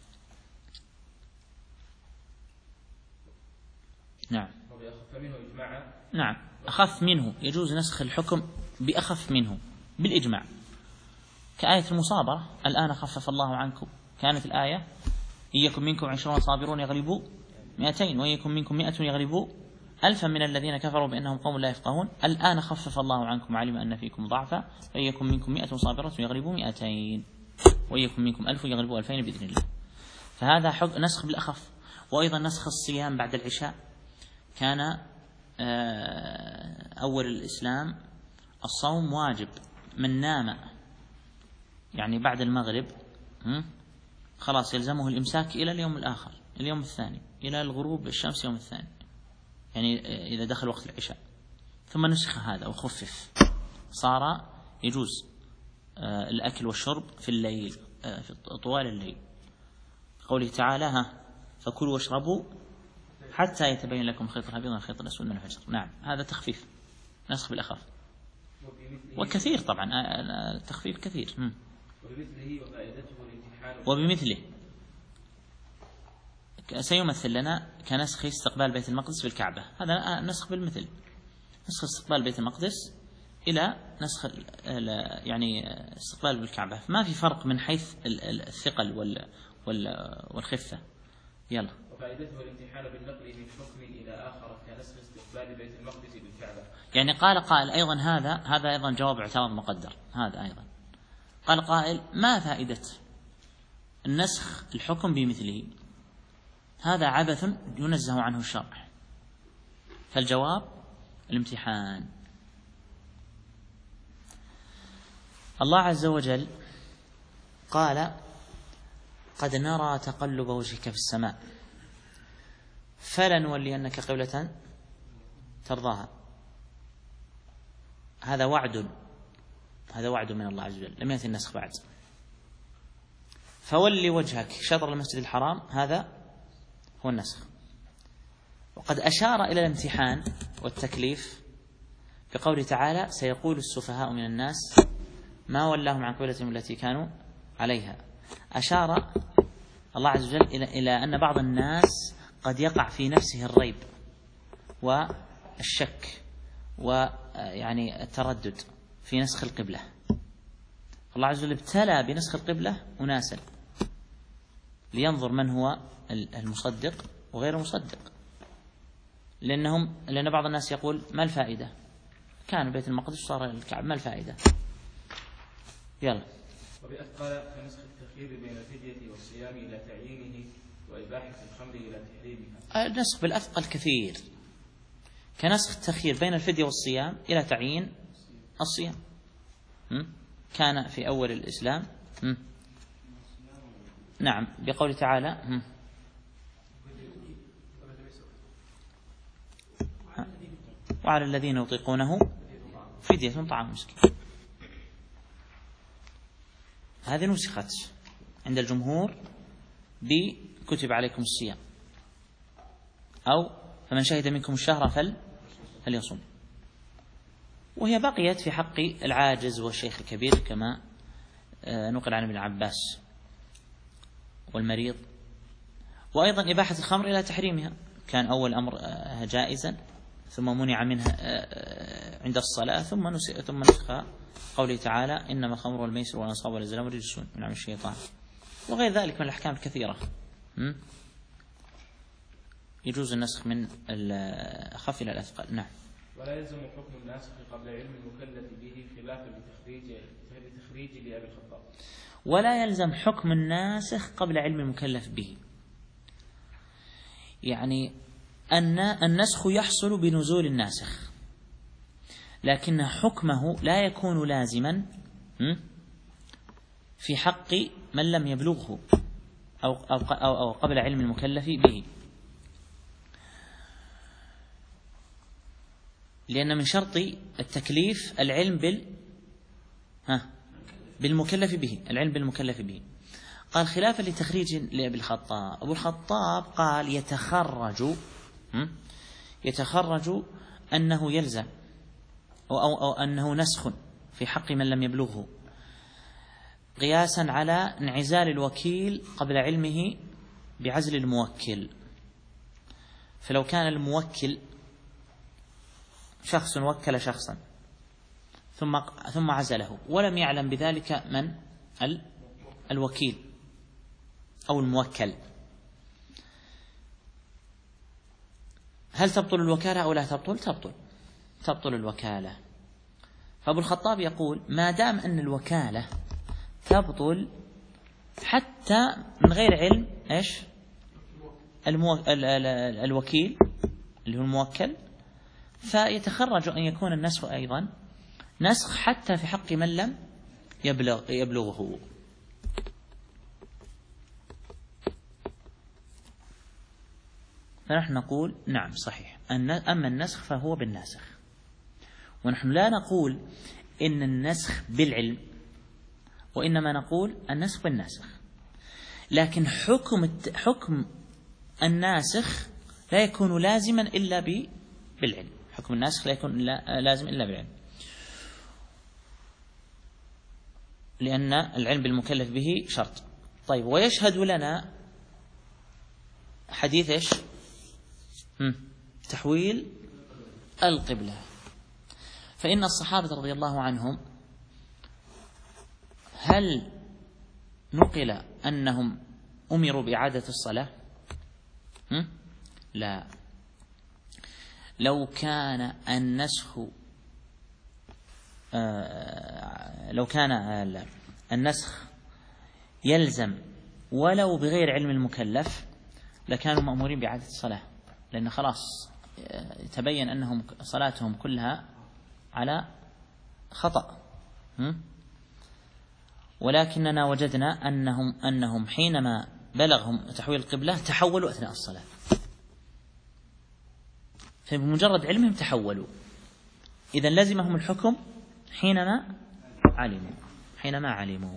نعم. نعم، أخف منه يجوز نسخ الحكم بأخف منه بالإجماع، كآية المصابرة الآن خفف الله عنكم، كانت الآية إن يكن منكم عشرون صابرون يغلبوا مئتين وإن يكن منكم مئة يغلبوا ألفا من الذين كفروا بأنهم قوم لا يفقهون، الآن خفف الله عنكم علم أن فيكم ضعفا فإن يكن منكم مئة صابرة يغلبوا مئتين وإن يكن منكم ألف يغلبوا ألفين بإذن الله. فهذا نسخ بالأخف. وأيضا نسخ الصيام بعد العشاء، كان أول الإسلام الصوم واجب، من نام يعني بعد المغرب خلاص يلزمه الإمساك إلى اليوم الآخر، اليوم الثاني، إلى الغروب الشمس يوم الثاني، يعني إذا دخل وقت العشاء. ثم نسخ هذا وخفف، صار يجوز الأكل والشرب في الليل في طوال الليل، قوله تعالى ها فكلوا واشربوا حتى يتبين لكم خيط الأبيض من الخيط الأسود من الفجر. نعم، هذا تخفيف، نسخ بالأخف، وكثير طبعا التخفيف كثير. وبمثله سيمثل لنا كنسخ استقبال بيت المقدس بالكعبة، هذا نسخ بالمثل، نسخ استقبال بيت المقدس إلى نسخ يعني استقبال بالكعبة، ما في فرق من حيث الثقل والخفة. يلا. وفائدته الامتحان بالنقل من حكم إلى آخر كنسخ استقبال بيت المقدس بالكعبة. يعني قال قائل أيضا هذا هذا أيضا جواب اعتراض مقدر، هذا أيضا قال قائل ما فائدة النسخ الحكم بمثله؟ هذا عبث ينزه عنه الشرع. فالجواب الامتحان. الله عز وجل قال قد نرى تقلب وجهك في السماء فلنولينك قبلة ترضاها، هذا وعد، هذا وعد من الله عز وجل، لم يأتي النسخ بعد. فولي وجهك شطر المسجد الحرام، هذا هو النسخ. وقد أشار إلى الامتحان والتكليف بقوله تعالى سيقول السفهاء من الناس ما ولاهم عن قبلتهم التي كانوا عليها. أشار الله عز وجل إلى أن بعض الناس قد يقع في نفسه الريب والشك ويعني التردد في نسخ القبلة. الله عز وجل ابتلى بنسخ القبلة أناسا لينظر من هو المصدق وغير المصدق، لأنهم لأن بعض الناس يقول ما الفائدة، كان بيت المقدس صار الكعبة، ما الفائدة. يلا. وبأثقل كنسخ التخيير بين الفدية والصيام إلى تعيينه وإباحة الخمر إلى تحريمها. النسخ بالأثقل كثير، كنسخ التخيير بين الفدية والصيام إلى تعيين الصيام. كان في أول الإسلام م? نعم بقول تعالى م? وعلى الذين يطيقونه فدية طعام مسكين. هذه نسخت عند الجمهور بكتب عليكم الصيام، أو فمن شهد منكم الشهر فل فليصم. وهي بقيت في حق العاجز والشيخ الكبير كما نقل عن ابن عباس، والمريض. وأيضا إباحة الخمر إلى تحريمها، كان أول أمر جائزا ثم منع منها عند الصلاة ثم ثم نسخ قوله تعالى إنما الخمر والميسر والأنصاب والأزلام رجس من عمل الشيطان، وغير ذلك من الأحكام الكثيرة. يجوز النسخ من الخف إلى الأثقل. نعم. ولا يلزم حكم الناسخ قبل علم المكلف به خلافا لتخريج لتخريج لأبي الخطاب. ولا يلزم حكم الناسخ قبل علم المكلف به، يعني أن النسخ يحصل بنزول الناسخ، لكن حكمه لا يكون لازما في حق من لم يبلغه أو, أو, أو, أو قبل علم المكلف به، لأن من شرط التكليف العلم بال ها بالمكلف به، العلم بالمكلف به. قال خلافا لتخريج لأبي الخطاب. أبو الخطاب قال يتخرج يتخرج أنه يلزم أو, أو, أو أنه نسخ في حق من لم يبلغه، قياسا على انعزال الوكيل قبل علمه بعزل الموكل. فلو كان الموكل شخص وكل شخصا ثم ثم عزله ولم يعلم بذلك من الوكيل أو الموكل، هل تبطل الوكالة أو لا تبطل؟ تبطل تبطل الوكالة. فأبو الخطاب يقول ما دام أن الوكالة تبطل حتى من غير علم إيش المو... ال... ال... الوكيل اللي هو الموكل، فيتخرج أن يكون النسخ أيضا نسخ حتى في حق من لم يبلغ يبلغه. فنحن نقول نعم صحيح، أما النسخ فهو بالناسخ، ونحن لا نقول إن النسخ بالعلم، وإنما نقول النسخ بالناسخ. لكن حكم حكم الناسخ لا يكون لازما إلا بالعلم، حكم الناسخ لا يكون لازم إلا بالعلم، لأن العلم بالمكلف به شرط. طيب، ويشهد لنا حديث إيش؟ تحويل القبلة. فإن الصحابة رضي الله عنهم هل نقل أنهم أمروا بإعادة الصلاة؟ لا. لو كان النسخ آه لو كان النسخ يلزم ولو بغير علم المكلف لكانوا مأمورين بإعادة الصلاة، لأن خلاص تبين أنهم صلاتهم كلها على خطأ. ولكننا وجدنا أنهم أنهم حينما بلغهم تحويل القبلة تحولوا أثناء الصلاة، فبمجرد علمهم تحولوا، إذا لزمهم الحكم حينما علموا حينما علموا.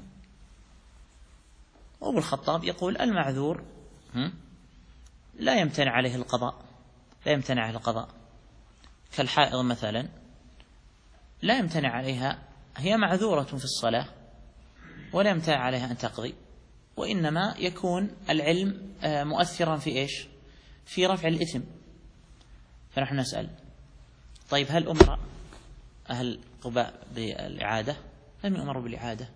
وابو الخطاب يقول المعذور لا يمتنع عليه القضاء، لا يمتنع عليه القضاء، كالحائض مثلا لا يمتنع عليها، هي معذورة في الصلاة ولا يمتنع عليها أن تقضي، وإنما يكون العلم مؤثرا في إيش؟ في رفع الإثم. فنحن نسأل طيب هل أمر أهل قباء بالإعادة؟ لم يؤمروا بالإعادة.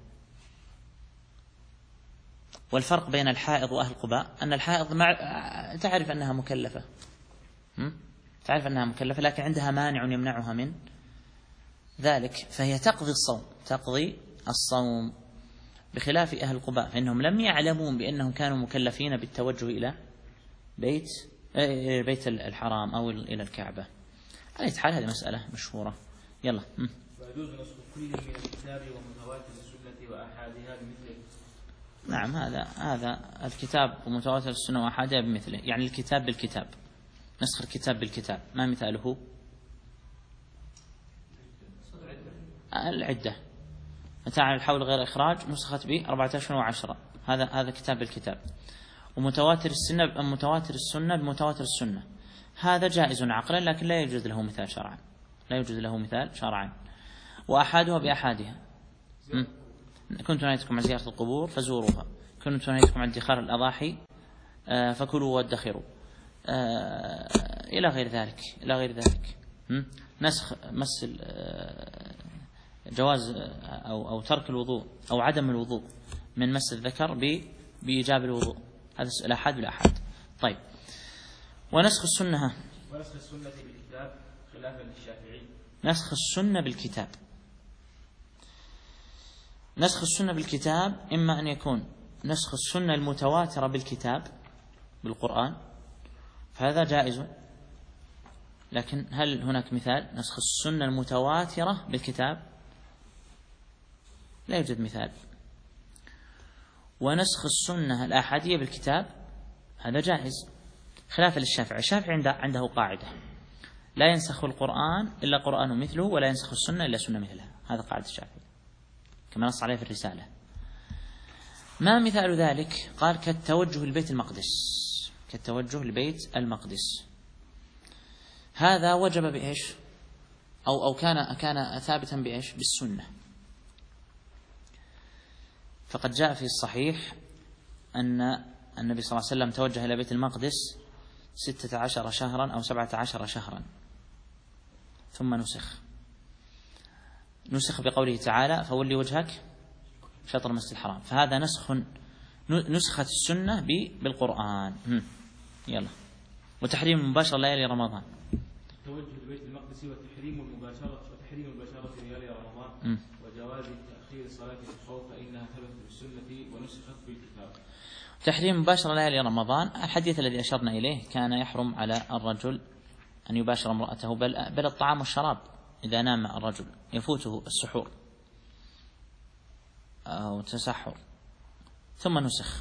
والفرق بين الحائض وأهل قباء أن الحائض مع... تعرف أنها مكلفة م? تعرف أنها مكلفة لكن عندها مانع يمنعها من ذلك، فهي تقضي الصوم تقضي الصوم بخلاف أهل قباء فإنهم لم يعلمون بأنهم كانوا مكلفين بالتوجه إلى بيت إلى بيت الحرام أو إلى الكعبة. على حال هذه مسألة مشهورة. يلا. ويجوز نسخ كل من الكتاب ومتواتر السنة وأحادها بمثله. نعم، هذا هذا الكتاب ومتواتر السنة وأحادها بمثله، يعني الكتاب بالكتاب، نسخ الكتاب بالكتاب. ما مثاله؟ العدة، متاع الحول غير إخراج نسخت به أربعة أشهر وعشرة، هذا هذا كتاب بالكتاب. ومتواتر السنة متواتر السنة بمتواتر السنة، هذا جائز عقلا لكن لا يوجد له مثال شرعا، لا يوجد له مثال شرعا. وأحادها بأحادها. كنت نهيتكم عن زيارة القبور فزوروها، كنت نهيتكم عن ادخار الأضاحي فكلوا وادخروا، إلى غير ذلك إلى غير ذلك. نسخ مس جواز أو أو ترك الوضوء أو عدم الوضوء من مس الذكر بإيجاب الوضوء، هذا الآحاد بالآحاد. طيب، ونسخ السنة ونسخ السنة بالكتاب خلافا للشافعي. نسخ السنة بالكتاب نسخ السنة بالكتاب إما أن يكون نسخ السنة المتواترة بالكتاب بالقرآن، فهذا جائز، لكن هل هناك مثال نسخ السنة المتواترة بالكتاب؟ لا يوجد مثال. ونسخ السنة الآحادية بالكتاب هذا جائز خلافا للشافعي. الشافعي عنده عنده قاعدة: لا ينسخ القرآن إلا قرآن مثله، ولا ينسخ السنة إلا سنة مثلها. هذا قاعدة الشافعي كما نص عليه في الرسالة. ما مثال ذلك؟ قال: كالتوجه لبيت المقدس كالتوجه لبيت المقدس هذا وجب بإيش؟ أو أو كان كان ثابتا بإيش؟ بالسنة. فقد جاء في الصحيح أن النبي صلى الله عليه وسلم توجه إلى بيت المقدس ستة عشر شهرا أو سبعة عشر شهرا ثم نسخ نسخ بقوله تعالى: فولي وجهك شطر المسجد الحرام. فهذا نسخ نسخة السنة بالقرآن. يلا. وتحريم المباشرة ليالي رمضان. التوجه لبيت المقدس وتحريم المباشرة وتحريم المباشرة ليالي رمضان م. وجواز تأخير صلاة الخوف فإنها ثبتت بالسنة ونسخت بالكتاب. تحريم مباشرة ليالي رمضان، الحديث الذي أشرنا إليه كان يحرم على الرجل أن يباشر امرأته، بل بل الطعام والشراب إذا نام الرجل يفوته السحور أو التسحر. ثم نسخ.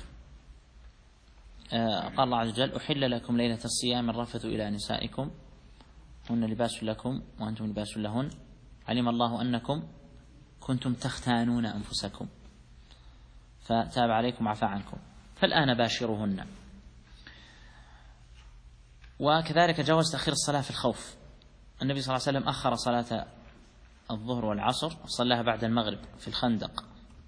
قال الله عز وجل: أحل لكم ليلة الصيام الرفث إلى نسائكم هن لباس لكم وأنتم لباس لهن علم الله أنكم كنتم تختانون أنفسكم فتاب عليكم وعفى عنكم فالآن باشروهن. وكذلك جواز تأخير الصلاة في الخوف. النبي صلى الله عليه وسلم أخر صلاة الظهر والعصر صلاها بعد المغرب في الخندق،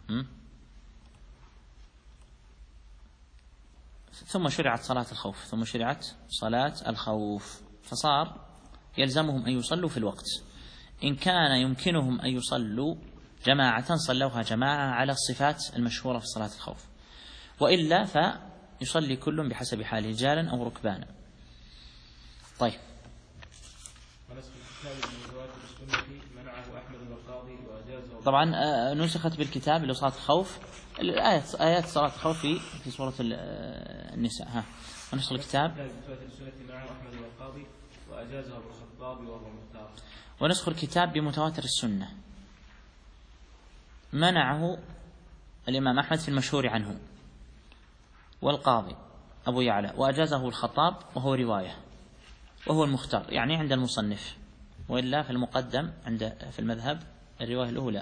ثم شرعت صلاة الخوف ثم شرعت صلاة الخوف فصار يلزمهم أن يصلوا في الوقت. إن كان يمكنهم أن يصلوا جماعة صلوها جماعة على الصفات المشهورة في صلاة الخوف، وإلا فيصلي كل بحسب حاله رجالا أو ركبانا. طيب، طبعا نسخت بالكتاب لصلاة الخوف الآيات آيات صلاة الخوف في في سورة النساء. ها ونسخ الكتاب ونسخ الكتاب بمتواتر السنة منعه الإمام أحمد في المشهور عنه والقاضي أبو يعلى، وأجازه الخطاب وهو رواية وهو المختار يعني عند المصنف، وإلا في المقدم عند في المذهب الرواية الأولى.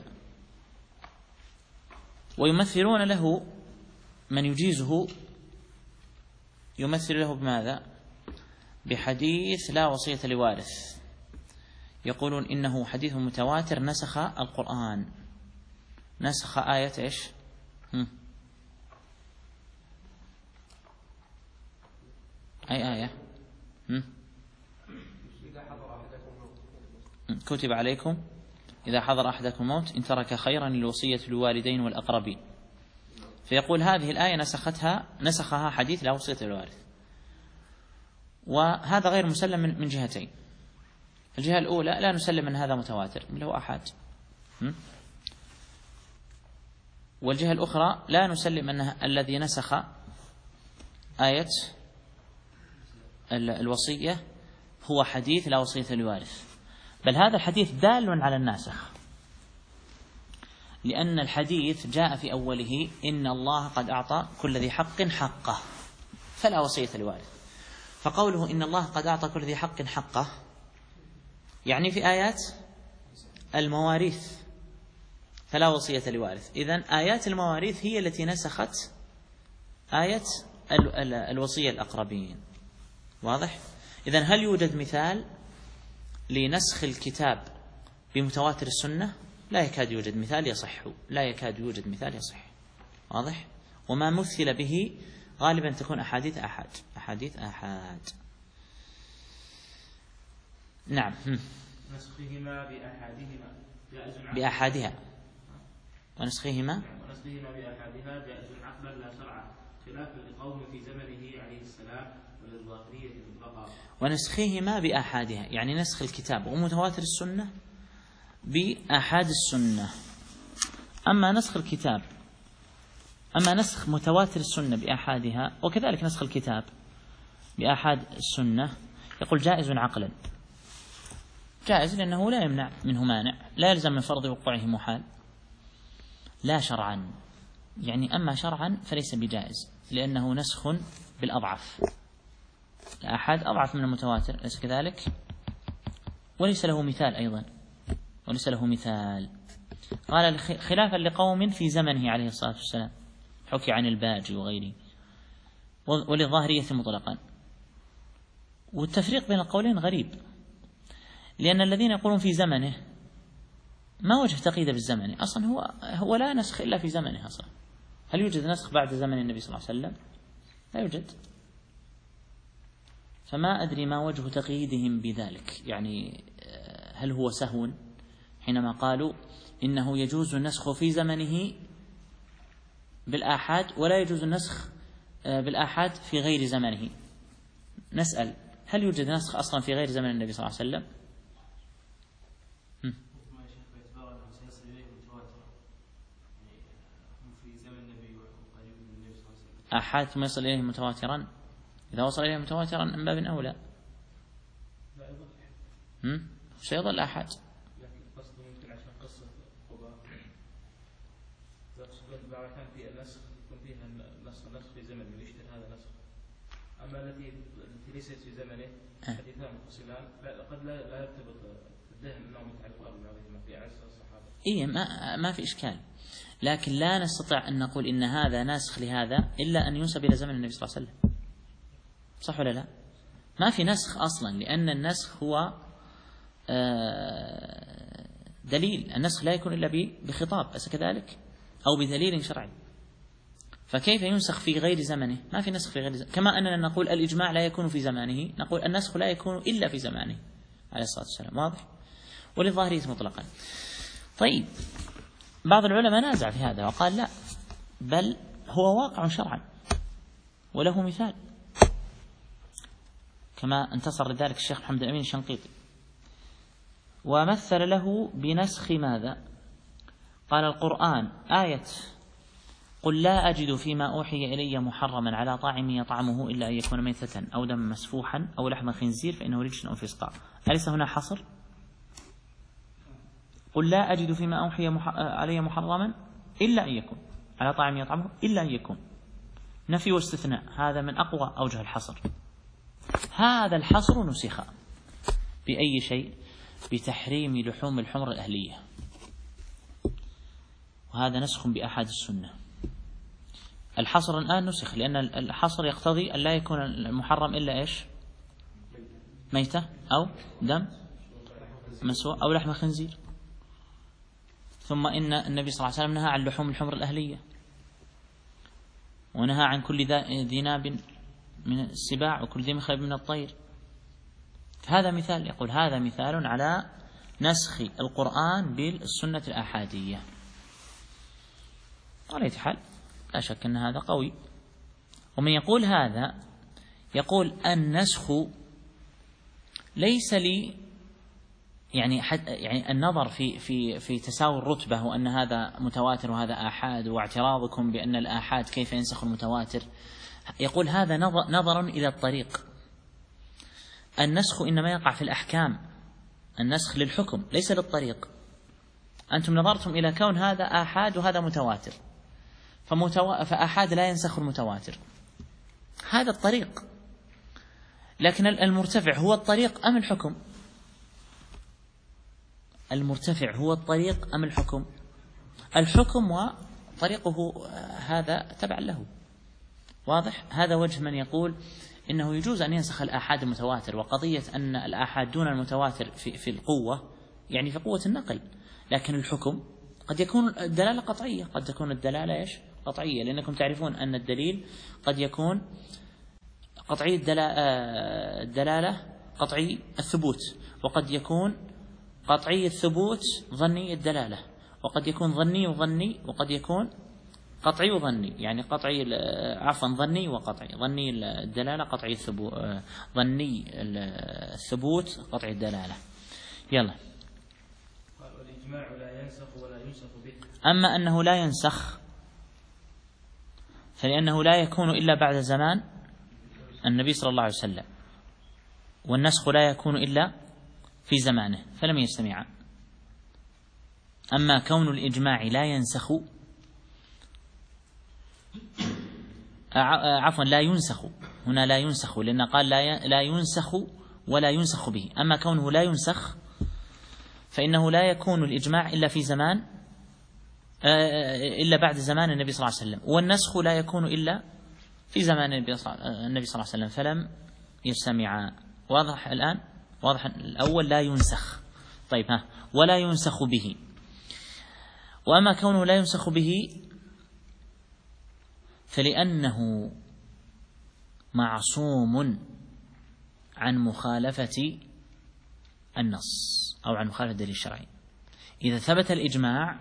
ويمثلون له من يجيزه يمثل له بماذا؟ بحديث لا وصية لوارث، يقولون إنه حديث متواتر نسخ القرآن، نسخ آية إيش؟ هم. أي آية؟ هم. كتب عليكم إذا حضر أحدكم الموت إن ترك خيرا الوصية للوالدين والأقربين. فيقول هذه الآية نسختها نسخها حديث لا وصية للوارث. وهذا غير مسلم من جهتين. الجهة الأولى لا نسلم أن هذا متواتر اللي هو أحد، والجهة الأخرى لا نسلم أن الذي نسخ آية الوصية هو حديث لا وصية للوارث، بل هذا الحديث دال على الناسخ، لأن الحديث جاء في أوله إن الله قد أعطى كل ذي حق حقه فلا وصية لوارث. فقوله إن الله قد أعطى كل ذي حق حقه يعني في آيات المواريث فلا وصية لوارث. إذن آيات المواريث هي التي نسخت آية الوصية الأقربين. واضح؟ إذن هل يوجد مثال لنسخ الكتاب بمتواتر السنة؟ لا يكاد يوجد مثال يصح، لا يكاد يوجد مثال يصح. واضح؟ وما مثل به غالبا تكون أحاديث آحاد، أحاديث آحاد. نعم. نسخهما بأحادهما جائز بأحادها ونسخهما ونسخهما بأحادها جائز عقلا لا شرعا، خلافا لقوم في زمنه عليه السلام وللظاهرية مطلقا. ونسخهما بأحادها يعني نسخ الكتاب ومتواتر السنة بأحاد السنة. أما نسخ الكتاب أما نسخ متواتر السنة بأحادها وكذلك نسخ الكتاب بأحاد السنة يقول جائز عقلا، جائز لأنه لا يمنع منه مانع، لا يلزم من فرض وقوعه محال. لا شرعا يعني أما شرعا فليس بجائز لأنه نسخ بالأضعف، الآحاد أضعف من المتواتر ليس كذلك، وليس له مثال أيضا، وليس له مثال. قال خلافا لقوم في زمنه عليه الصلاة والسلام، حكي عن الباجي وغيره، وللظاهرية مطلقا. والتفريق بين القولين غريب، لأن الذين يقولون في زمنه ما وجه تقييده بالزمن، أصلا هو هو لا نسخ إلا في زمنه أصلا. هل يوجد نسخ بعد زمن النبي صلى الله عليه وسلم؟ لا يوجد. فما أدري ما وجه تقييدهم بذلك، يعني هل هو سهو حينما قالوا إنه يجوز النسخ في زمنه بالآحاد ولا يجوز النسخ بالآحاد في غير زمنه؟ نسأل هل يوجد نسخ أصلا في غير زمن النبي صلى الله عليه وسلم؟ آحاد ثم يصل إليه متواترا، إذا وصل إليه متواترا من باب أولى سيظل آحاد. لكن قصده ممكن عشان قصة قباء بعد كان في النسخ يكون فيها النسخ النسخ في زمنه ويشتري هذا نسخ. أما التي التي ليست في زمنه حديثان منفصلان قد لا لا يرتبط الذهن أنهم متعلقان ببعضهما في عصر الصحابة. إيه ما ما في إشكال، لكن لا نستطيع أن نقول إن هذا ناسخ لهذا إلا أن ينسب إلى زمن النبي صلى الله عليه وسلم. صح ولا لا؟ ما في نسخ أصلا، لأن النسخ هو دليل، النسخ لا يكون إلا بخطاب أليس كذلك أو بدليل شرعي، فكيف ينسخ في غير زمنه؟ ما في نسخ في غير زمنه. كما أننا نقول الإجماع لا يكون في زمانه، نقول النسخ لا يكون إلا في زمانه عليه الصلاة والسلام. واضح؟ وللظاهرية مطلقا. طيب بعض العلماء نازع في هذا وقال لا، بل هو واقع شرعا وله مثال، كما انتصر لذلك الشيخ محمد الأمين الشنقيطي، ومثل له بنسخ ماذا؟ قال القرآن آية قل لا أجد فيما أوحي إلي محرما على طاعم يطعمه إلا أن يكون ميتة أو دم مسفوحا أو لحم خنزير فإنه رجس أو فسقا. أليس هنا حصر؟ قل لا أجد فيما أوحي علي محرما إلا أن يكون على طاعم يطعمه إلا أن يكون، نفي واستثناء، هذا من أقوى أوجه الحصر. هذا الحصر نسخ بأي شيء؟ بتحريم لحوم الحمر الأهلية، وهذا نسخ بأحد السنة. الحصر الآن نسخ لأن الحصر يقتضي أن لا يكون المحرم إلا إيش؟ ميتة أو دم مسوى أو لحم خنزير. ثم إن النبي صلى الله عليه وسلم نهى عن لحوم الحمر الأهلية، ونهى عن كل ذي ناب من السباع وكل ذي مخلب من الطير. هذا مثال، يقول هذا مثال على نسخ القرآن بالسنة الآحادية. على أي حال لا شك أن هذا قوي. ومن يقول هذا يقول النسخ ليس لي يعني حد يعني النظر في في في تساوي الرتبة، وأن هذا متواتر وهذا آحاد، واعتراضكم بأن الآحاد كيف ينسخ المتواتر. يقول هذا نظر, نظر إلى الطريق. النسخ إنما يقع في الأحكام، النسخ للحكم ليس للطريق. أنتم نظرتم إلى كون هذا آحاد وهذا متواتر، فمتو... فآحاد لا ينسخ المتواتر، هذا الطريق. لكن المرتفع هو الطريق أم الحكم؟ المرتفع هو الطريق أم الحكم؟ الحكم، وطريقه هذا تبع له. واضح؟ هذا وجه من يقول إنه يجوز أن ينسخ الآحاد المتواتر. وقضية أن الآحاد دون المتواتر في, في القوة يعني في قوة النقل، لكن الحكم قد يكون الدلالة قطعية، قد تكون الدلالة إيش؟ قطعية، لأنكم تعرفون أن الدليل قد يكون قطعي الدلالة قطعي الثبوت، وقد يكون قطعي الثبوت ظني الدلالة، وقد يكون ظني وظني، وقد يكون قطعي وظني، يعني قطعي عفوا ظني وقطعي، ظني الدلالة قطعي الثبوت، ظني الثبوت قطعي الدلالة. يلا. والإجماع لا ينسخ ولا ينسخ به. أما أنه لا ينسخ فلأنه لا يكون إلا بعد زمان النبي صلى الله عليه وسلم، والنسخ لا يكون إلا في زمانه فلم يجتمعا. أما كون الإجماع لا ينسخ عفوا لا ينسخ، هنا لا ينسخ لأن قال لا ينسخ ولا ينسخ به. أما كونه لا ينسخ فإنه لا يكون الإجماع إلا في زمان إلا بعد زمان النبي صلى الله عليه وسلم، والنسخ لا يكون إلا في زمان النبي صلى الله عليه وسلم فلم يجتمعا. واضح الآن؟ واضح. الأول لا ينسخ. طيب ها ولا ينسخ به. وأما كونه لا ينسخ به فلأنه معصوم عن مخالفة النص أو عن مخالفة الدليل الشرعي. إذا ثبت الإجماع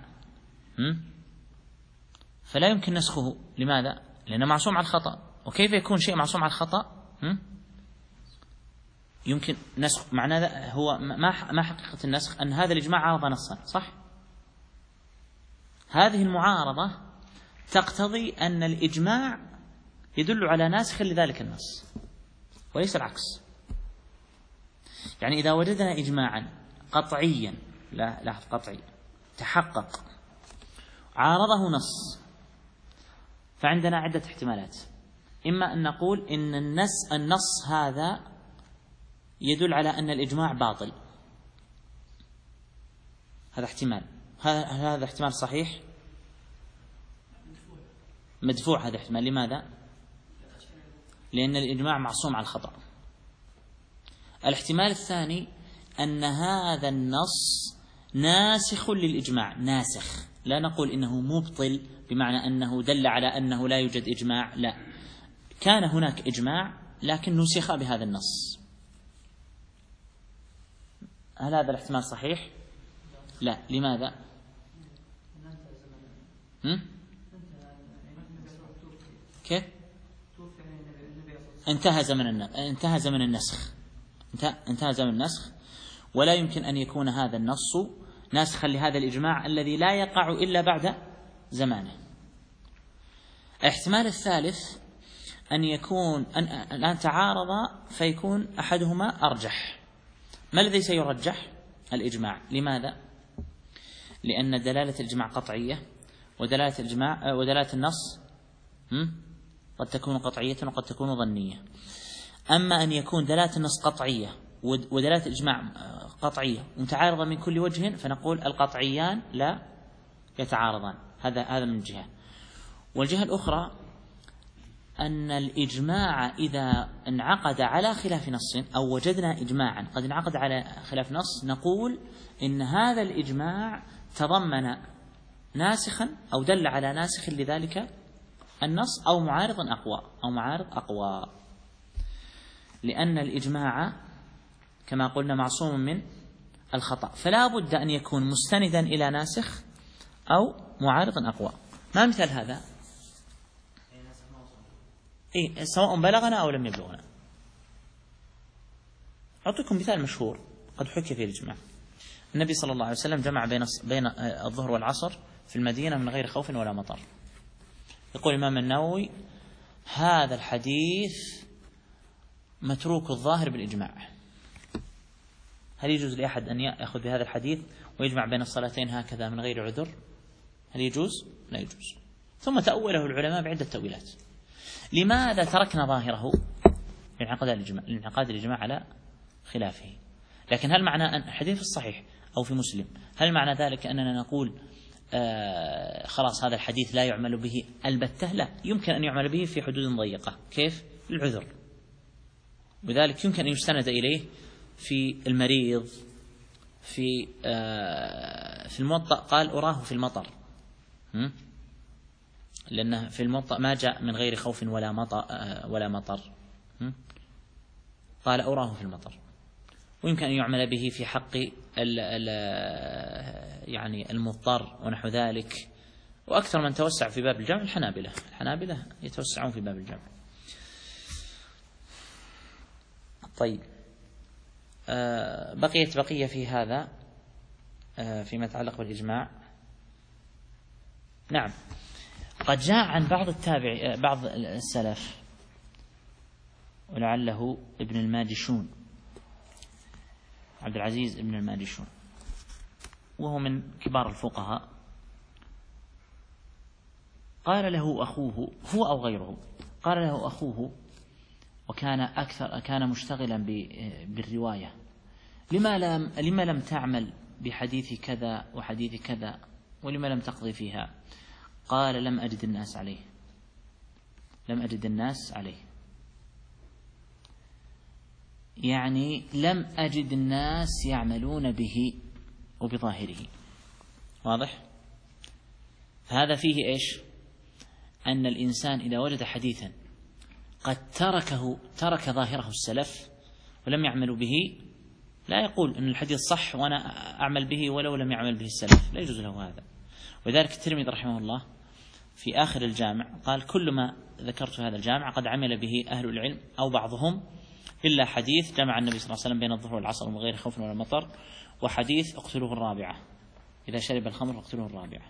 فلا يمكن نسخه. لماذا؟ لأنه معصوم عن الخطأ. وكيف يكون شيء معصوم عن الخطأ يمكن نسخ؟ معناه هو ما ما حقيقة النسخ؟ أن هذا الإجماع عارض نصا، صح؟ هذه المعارضة تقتضي أن الإجماع يدل على ناسخ لذلك النص وليس العكس. يعني إذا وجدنا إجماعا قطعيا، لا لاحظ قطعي تحقق عارضه نص، فعندنا عدة احتمالات. إما أن نقول إن النص النص هذا يدل على أن الإجماع باطل، هذا احتمال. هذا احتمال صحيح مدفوع. هذا احتمال. لماذا؟ لأن الإجماع معصوم على الخطأ. الاحتمال الثاني أن هذا النص ناسخ للإجماع، ناسخ، لا نقول إنه مبطل بمعنى أنه دل على أنه لا يوجد إجماع، لا، كان هناك إجماع لكن نسخ بهذا النص. هل هذا الاحتمال صحيح؟ لا. لماذا؟ هم؟ كيف؟ انتهى زمن انتهى زمن النسخ، انتهى زمن النسخ، ولا يمكن أن يكون هذا النص ناسخا لهذا الإجماع الذي لا يقع إلا بعد زمانه. الاحتمال الثالث أن يكون أن الآن تعارض فيكون أحدهما أرجح. ما الذي سيرجح؟ الإجماع. لماذا؟ لأن دلالة الإجماع قطعية، ودلالة الإجماع ودلالة النص قد تكون قطعية وقد تكون ظنية. أما أن يكون دلالة النص قطعية ودلالة الإجماع قطعية متعارضة من كل وجه، فنقول القطعيان لا يتعارضان. هذا هذا من جهة. والجهة الأخرى أن الإجماع إذا انعقد على خلاف نص أو وجدنا إجماعا قد انعقد على خلاف نص، نقول إن هذا الإجماع تضمن ناسخا أو دل على ناسخ لذلك النص أو معارض أقوى أو معارض أقوى، لأن الإجماع كما قلنا معصوم من الخطأ، فلا بد أن يكون مستندا إلى ناسخ أو معارض أقوى. ما مثال هذا؟ إيه سواء بلغنا أو لم يبلغنا. أعطيكم مثال مشهور قد حكي في الإجماع. النبي صلى الله عليه وسلم جمع بين بين الظهر والعصر في المدينة من غير خوف ولا مطر. يقول الإمام النووي هذا الحديث متروك الظاهر بالإجماع. هل يجوز لأحد أن يأخذ بهذا الحديث ويجمع بين الصلاتين هكذا من غير عذر؟ هل يجوز؟ لا يجوز. ثم تأوله العلماء بعدة تأويلات. لماذا تركنا ظاهره؟ لانعقاد الإجماع، لانعقاد الإجماع على خلافه. لكن هل معنى أن الحديث الصحيح أو في مسلم هل معنى ذلك أننا نقول آه خلاص هذا الحديث لا يعمل به البتة؟ لا، يمكن أن يعمل به في حدود ضيقة. كيف؟ العذر، وذلك يمكن أن يستند إليه في المريض، في في الموطأ قال أراه في المطر، لأنه في الموطأ ما جاء من غير خوف ولا مطر ولا مطر، قال أراه في المطر. ويمكن أن يعمل به في حق ال ال يعني المضطر ونحو ذلك. وأكثر من توسع في باب الجمع الحنابلة، الحنابلة يتوسعون في باب الجمع. طيب، آه بقيت بقية في هذا آه فيما يتعلق بالإجماع. نعم، قد جاء عن بعض التابع بعض السلف ولعله ابن الماجشون، عبد العزيز ابن الماجشون، وهو من كبار الفقهاء، قال له أخوه، هو أو غيره، قال له أخوه وكان أكثر كان مشتغلا بالرواية، لما لم لما لم تعمل بحديث كذا وحديث كذا ولما لم تقضي فيها؟ قال لم أجد الناس عليه، لم أجد الناس عليه، يعني لم أجد الناس يعملون به وبظاهره. واضح؟ هذا فيه إيش؟ أن الإنسان إذا وجد حديثا قد تركه ترك ظاهره السلف ولم يعملوا به، لا يقول أن الحديث صح وأنا أعمل به ولو لم يعمل به السلف، لا يجوز له هذا. وذلك الترمذي رحمه الله في آخر الجامع قال: كل ما ذكرت هذا الجامع قد عمل به أهل العلم أو بعضهم، إلا حديث جمع النبي صلى الله عليه وسلم بين الظهر والعصر من غير خوف ولا مطر، وحديث اقتلوه الرابعة، إذا شرب الخمر اقتلوه الرابعة.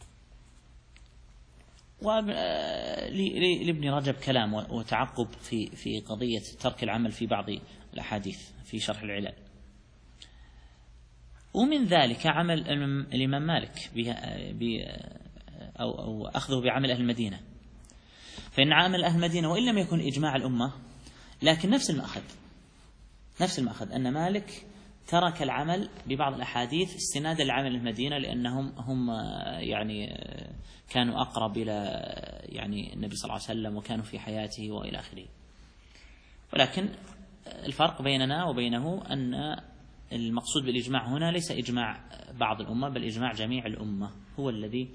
ولابن رجب كلام وتعقب في في قضية ترك العمل في بعض الأحاديث في شرح العلل. ومن ذلك عمل الإمام مالك أو أو أخذه بعمل أهل المدينة، فإن عمل أهل المدينة وإن لم يكن إجماع الأمة لكن نفس المأخذ، نفس المأخذ أن مالك ترك العمل ببعض الأحاديث استنادا لعمل المدينة، لأنهم هم يعني كانوا أقرب إلى يعني النبي صلى الله عليه وسلم وكانوا في حياته وإلى آخره. ولكن الفرق بيننا وبينه أن المقصود بالإجماع هنا ليس إجماع بعض الأمة، بل إجماع جميع الأمة هو الذي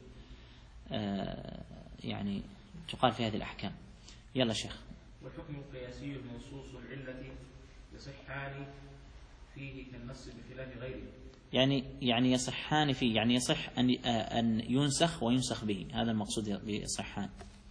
يعني تقال في هذه الأحكام. يلا شيخ. والحكم القياسي المنصوص العلة يصحان فيه كالنص بخلاف غيره. يعني يعني يصحان فيه، يعني يصح أن أن ينسخ وينسخ به، هذا المقصود بيصحان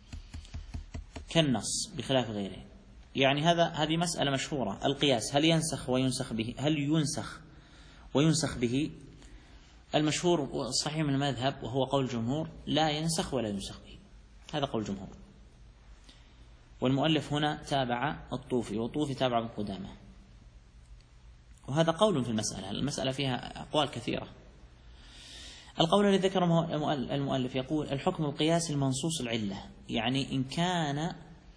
كالنص بخلاف غيره. يعني هذا هذه مسألة مشهورة، القياس هل ينسخ وينسخ به، هل ينسخ وينسخ به؟ المشهور والصحيح من المذهب وهو قول الجمهور لا ينسخ ولا ينسخ به، هذا قول الجمهور. والمؤلف هنا تابع الطوفي، والطوفي تابع ابن قدامة، وهذا قول في المسألة، المسألة فيها أقوال كثيرة. القول الذي ذكره المؤلف يقول: الحكم القياس المنصوص العلة، يعني إن كان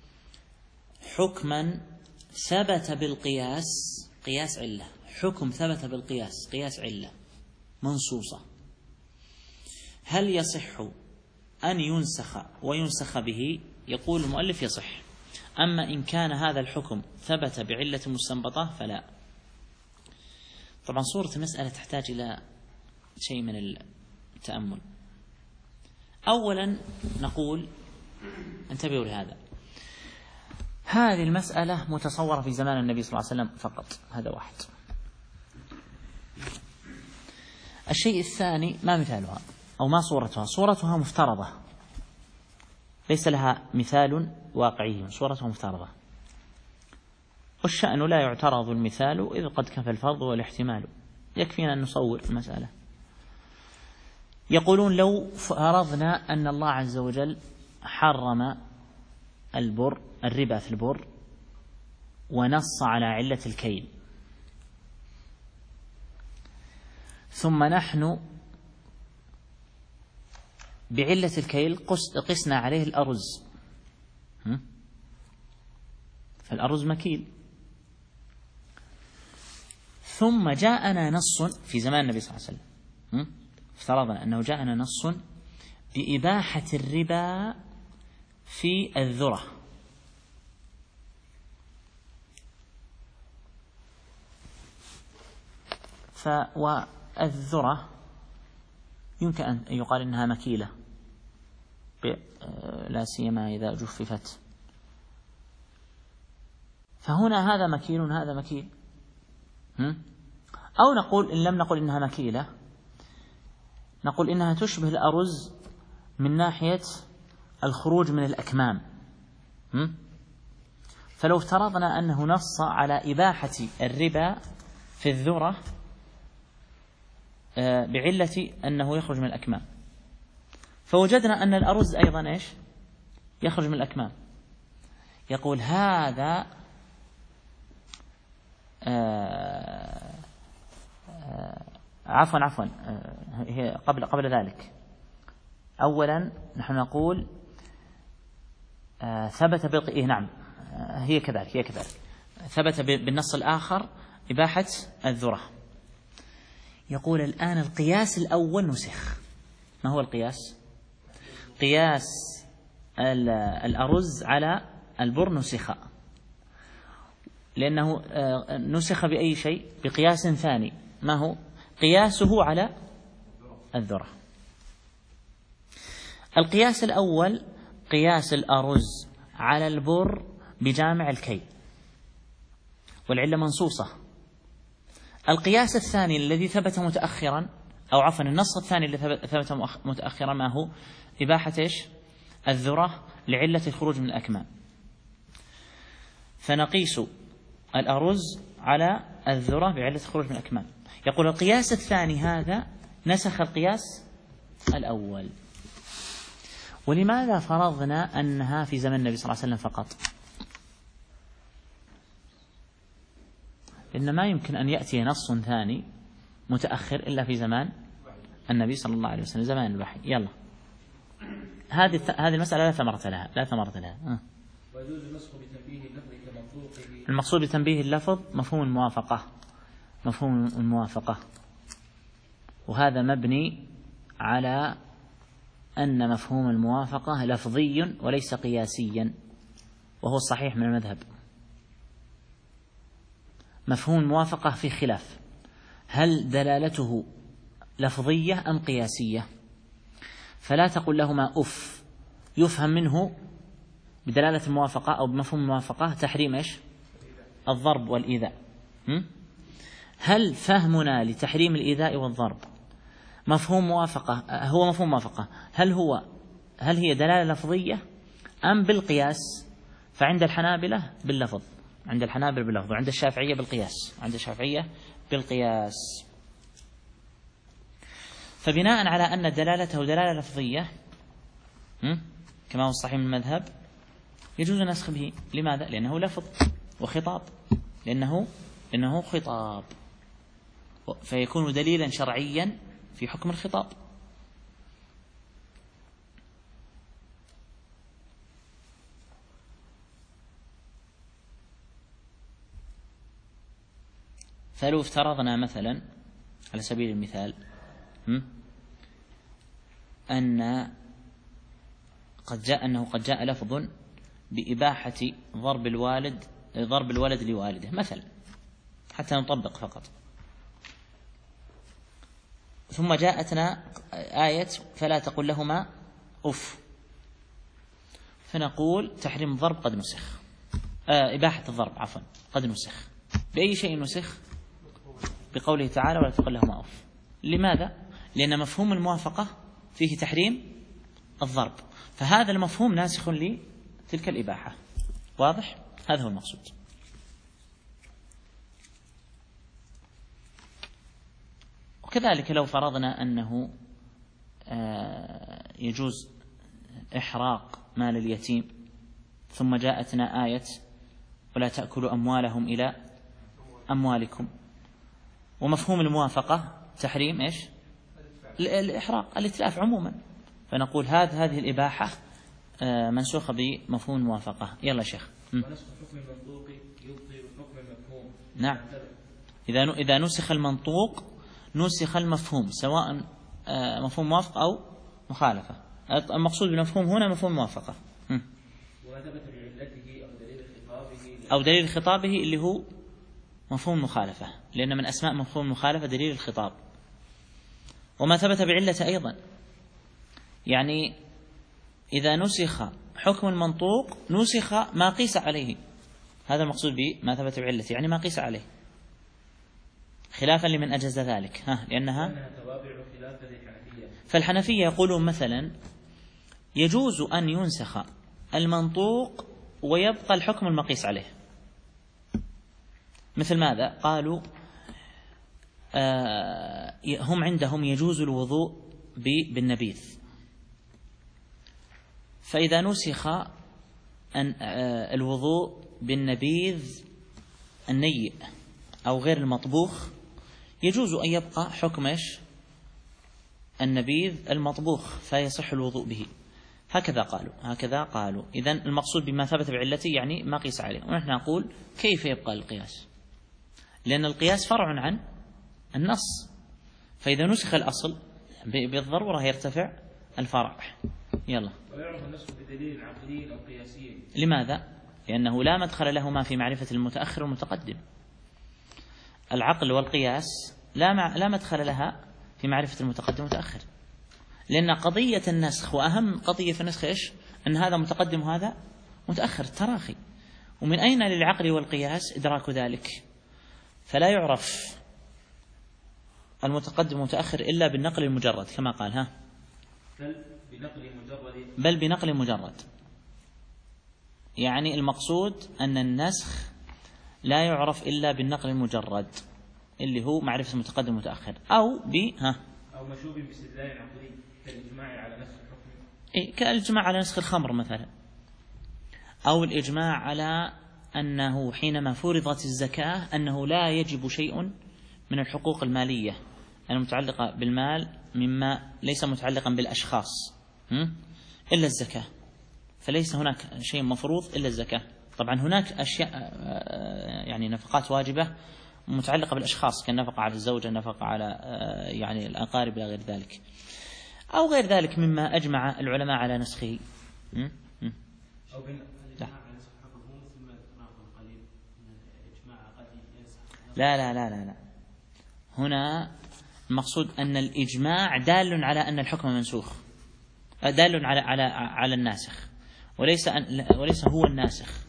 حكما ثبت بالقياس، قياس علة، حكم ثبت بالقياس، قياس علة منصوصة، هل يصح أن ينسخ وينسخ به؟ يقول المؤلف يصح. أما إن كان هذا الحكم ثبت بعلة مستنبطة فلا. طبعا صورة المسألة تحتاج إلى شيء من التأمل. أولا نقول انتبهوا لهذا، هذه المسألة متصورة في زمان النبي صلى الله عليه وسلم فقط، هذا واحد. الشيء الثاني، ما مثالها أو ما صورتها؟ صورتها مفترضة، ليس لها مثال واقعي، صورتها مفترضة. والشأن لا يعترض المثال إذ قد كفى الفرض والاحتمال، يكفينا أن نصور المسألة. يقولون: لو فرضنا أن الله عز وجل حرم البر الربا في البر ونص على علة الكيل، ثم نحن بعلة الكيل قسنا عليه الأرز، فالأرز مكيل، ثم جاءنا نص في زمان النبي صلى الله عليه وسلم، افترضنا أنه جاءنا نص بإباحة الربا في الذرة، الذرة يمكن أن يقال إنها مكيلة لا سيما إذا جففت، فهنا هذا مكيل هذا مكيل. أو نقول إن لم نقل إنها مكيلة نقول إنها تشبه الأرز من ناحية الخروج من الأكمام. فلو افترضنا أنه نص على إباحة الربا في الذرة بعلة أنه يخرج من الأكمام، فوجدنا أن الأرز أيضا إيش يخرج من الأكمام، يقول هذا آآ آآ عفوا عفوا هي قبل قبل ذلك. أولا نحن نقول ثبت بالق... إيه نعم هي كذلك هي كذلك ثبت بالنص الآخر إباحة الذرة. يقول الآن القياس الأول نسخ. ما هو القياس؟ قياس الأرز على البر نسخ، لأنه نسخ بأي شيء؟ بقياس ثاني. ما هو قياسه على الذرة؟ القياس الأول قياس الأرز على البر بجامع الكي، والعلة منصوصة. القياس الثاني الذي ثبت متأخرا، أو عفوا النص الثاني الذي ثبت متأخرا، ما هو؟ إباحة إيش؟ الذرة لعلة الخروج من الأكمام. فنقيس الأرز على الذرة بعلة الخروج من الأكمام. يقول القياس الثاني هذا نسخ القياس الأول. ولماذا فرضنا أنها في زمن النبي صلى الله عليه وسلم فقط؟ لأن ما يمكن أن يأتي نص ثاني متأخر إلا في زمان النبي صلى الله عليه وسلم، زمان الوحي. يلا هذه هذه المسألة لا ثمرة لها لا ثمرة لها أه. ويجوز النسخ بتنبيه اللفظ كمنطوقه. المقصود بتنبيه اللفظ مفهوم الموافقة، مفهوم الموافقة، وهذا مبني على أن مفهوم الموافقة لفظي وليس قياسيا، وهو الصحيح من المذهب. مفهوم الموافقة في خلاف، هل دلالته لفظية أم قياسية؟ فلا تقل لهما أف يفهم منه بدلالة الموافقة أو بمفهوم الموافقة تحريم إيش؟ الضرب والإيذاء. هل فهمنا لتحريم الإيذاء والضرب مفهوم موافقة هو مفهوم موافقة هل هو هل هي دلالة لفظية أم بالقياس؟ فعند الحنابلة باللفظ، عند الحنابلة باللفظ، وعند الشافعية بالقياس، عند الشافعية بالقياس. فبناء على أن دلالته دلالة لفظية كما هو الصحيح من المذهب يجوز النسخ به. لماذا؟ لأنه لفظ وخطاب، لأنه إنه خطاب، فيكون دليلا شرعيا في حكم الخطاب. فلو افترضنا مثلا على سبيل المثال أن قد جاء أنه قد جاء لفظ بإباحة ضرب الوالد ضرب الولد لوالده مثلا، حتى نطبق فقط، ثم جاءتنا آية فلا تقل لهما أف، فنقول تحريم الضرب قد نسخ، آه إباحة الضرب عفوا قد نسخ. بأي شيء نسخ؟ بقوله تعالى ولا تقل لهما أف. لماذا؟ لأن مفهوم الموافقة فيه تحريم الضرب، فهذا المفهوم ناسخ لتلك الإباحة. واضح؟ هذا هو المقصود. وكذلك لو فرضنا أنه يجوز إحراق مال اليتيم، ثم جاءتنا آية ولا تأكلوا أموالهم إلى أموالكم، ومفهوم الموافقة تحريم إيش؟ الإحراق، الإتلاف عموما، فنقول هذه هذه الإباحة منسوخة بمفهوم الموافقة. يلا شيخ. ونسخ حكم المنطوق يبطل حكم المفهوم. نعم، إذا إذا نسخ المنطوق نسخ المفهوم، سواء مفهوم موافقة أو مخالفة. المقصود بالمفهوم هنا مفهوم موافقة. وثبت بعلته أو دليل خطابه أو دليل خطابه اللي هو مفهوم مخالفة، لأن من أسماء مفهوم المخالفة دليل الخطاب. وما ثبت بعلة أيضا، يعني إذا نسخ حكم المنطوق نسخ ما قيس عليه، هذا المقصود بما ثبت بعلة، يعني ما قيس عليه، خلافا لمن أجاز ذلك. ها لأنها فالحنفية يقولون مثلا يجوز أن ينسخ المنطوق ويبقى الحكم المقيس عليه. مثل ماذا؟ قالوا آه هم عندهم يجوز الوضوء بالنبيذ، فإذا نسخ أن آه الوضوء بالنبيذ النيء أو غير المطبوخ يجوز أن يبقى حكم إيش؟ النبيذ المطبوخ فيصح الوضوء به. هكذا قالوا هكذا قالوا إذن المقصود بما ثبت بعلته يعني ما قيس عليه. ونحن نقول كيف يبقى القياس؟ لأن القياس فرع عن النص، فإذا نسخ الأصل بالضرورة يرتفع الفرع. يلا. ويعرف النسخ بدليل عقلي أو قياسي. لماذا؟ لأنه لا مدخل لهما في معرفة المتأخر والمتقدم. العقل والقياس لا مع لا مدخل لها في معرفة المتقدم والمتأخر، لأن قضية النسخ وأهم قضية في النسخ إيش؟ أن هذا متقدم وهذا متأخر، التراخي. ومن أين للعقل والقياس إدراك ذلك؟ فلا يعرف المتقدم والمتأخر إلا بالنقل المجرد كما قال. ها بل بنقل مجرد بل بنقل مجرد، يعني المقصود أن النسخ لا يعرف إلا بالنقل المجرد اللي هو معرفة المتقدم والمتأخر، أو ب ها أو مشوب باستدلال عقلي كالإجماع على نسخ الحكم. إيه كالإجماع على نسخ الخمر مثلا، أو الإجماع على أنه حينما فرضت الزكاة أنه لا يجب شيء من الحقوق المالية المتعلقة بالمال مما ليس متعلقا بالأشخاص إلا الزكاة، فليس هناك شيء مفروض إلا الزكاة. طبعا هناك أشياء يعني نفقات واجبة متعلقة بالأشخاص كالنفقة على الزوجة، النفقة على يعني الأقارب إلى غير ذلك، أو غير ذلك مما أجمع العلماء على نسخه. لا لا لا لا لا هنا المقصود أن الإجماع دال على أن الحكم منسوخ، دال على على على الناسخ، وليس وليس هو الناسخ.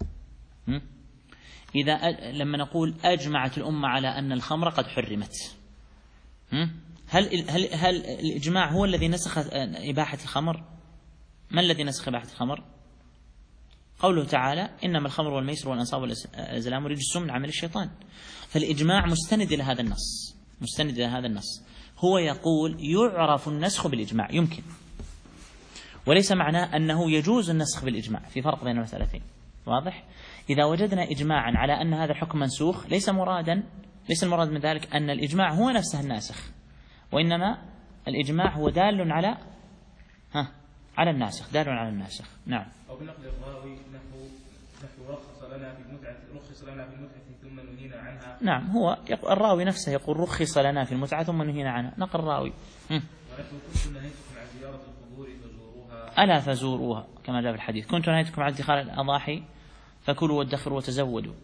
إذا لما نقول أجمعت الأمة على أن الخمر قد حرمت، هل هل هل الإجماع هو الذي نسخ إباحة الخمر؟ ما الذي نسخ إباحة الخمر؟ قوله تعالى إنما الخمر والميسر والأنصاب والأزلام رجس من عمل الشيطان. فالإجماع مستند إلى هذا النص، مستند إلى هذا النص. هو يقول يعرف النسخ بالإجماع، يمكن، وليس معناه أنه يجوز النسخ بالإجماع، في فرق بين المسألتين. واضح؟ إذا وجدنا إجماعا على أن هذا الحكم منسوخ ليس مرادا ليس المراد من ذلك أن الإجماع هو نفسه الناسخ، وإنما الإجماع هو دال على ها على الناسخ، دال على الناسخ. نعم. أو بنقل الراوي نحو نحو رخص لنا في المتعة رخص لنا في المتعة ثم نهينا عنها. نعم، هو الراوي نفسه يقول رخص لنا في المتعة ثم نهينا عنها، نقل الراوي. ونحو كنت نهيتكم عن زيارة القبور فزوروها ألا فزوروها كما جاء في الحديث، كنت نهيتكم عن ادخار الأضاحي فكلوا وادخروا وتزودوا.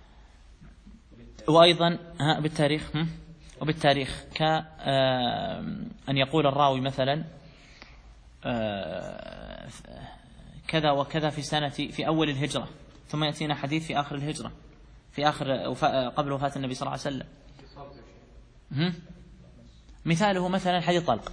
وأيضا ها بالتاريخ وبالتاريخ كأن يقول الراوي مثلا كذا وكذا في سنة في أول الهجرة، ثم يأتينا حديث في آخر الهجرة، في آخر قبل وفاة النبي صلى الله عليه وسلم. مثاله مثلا حديث طلق،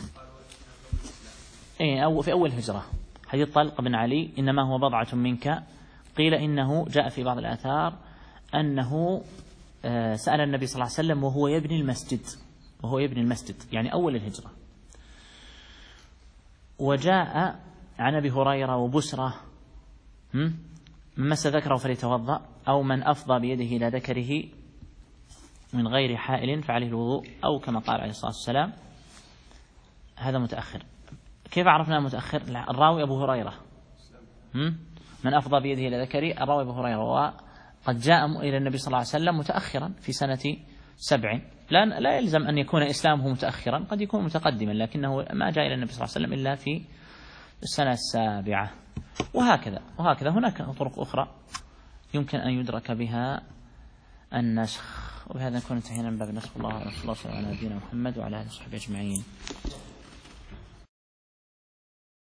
إيه أو في أول هجرة، حديث طلق بن علي إنما هو بضعة منك. قيل إنه جاء في بعض الآثار أنه سأل النبي صلى الله عليه وسلم وهو يبني المسجد، وهو يبني المسجد يعني أول الهجرة. وجاء عن أبي هريرة وبسرة من مس ذكره فليتوضأ، أو من أفضى بيده إلى ذكره من غير حائل فعليه الوضوء، أو كما قال عليه الصلاة والسلام. هذا متأخر. كيف عرفنا متأخر؟ الراوي أبو هريرة، من أفضى بيده إلى ذكره الراوي أبو هريرة، وقد جاء إلى النبي صلى الله عليه وسلم متأخرا في سنة سبع. لا لا يلزم أن يكون إسلامه متأخرا، قد يكون متقدما، لكنه ما جاء إلى النبي صلى الله عليه وسلم إلا في السنة السابعة. وهكذا وهكذا هناك طرق أخرى يمكن أن يدرك بها النسخ. وبهذا نكون انتهينا من باب النسخ. الله ورسول الله صلى الله عليه وسلم على نبينا محمد وعلى آله وصحبه أجمعين.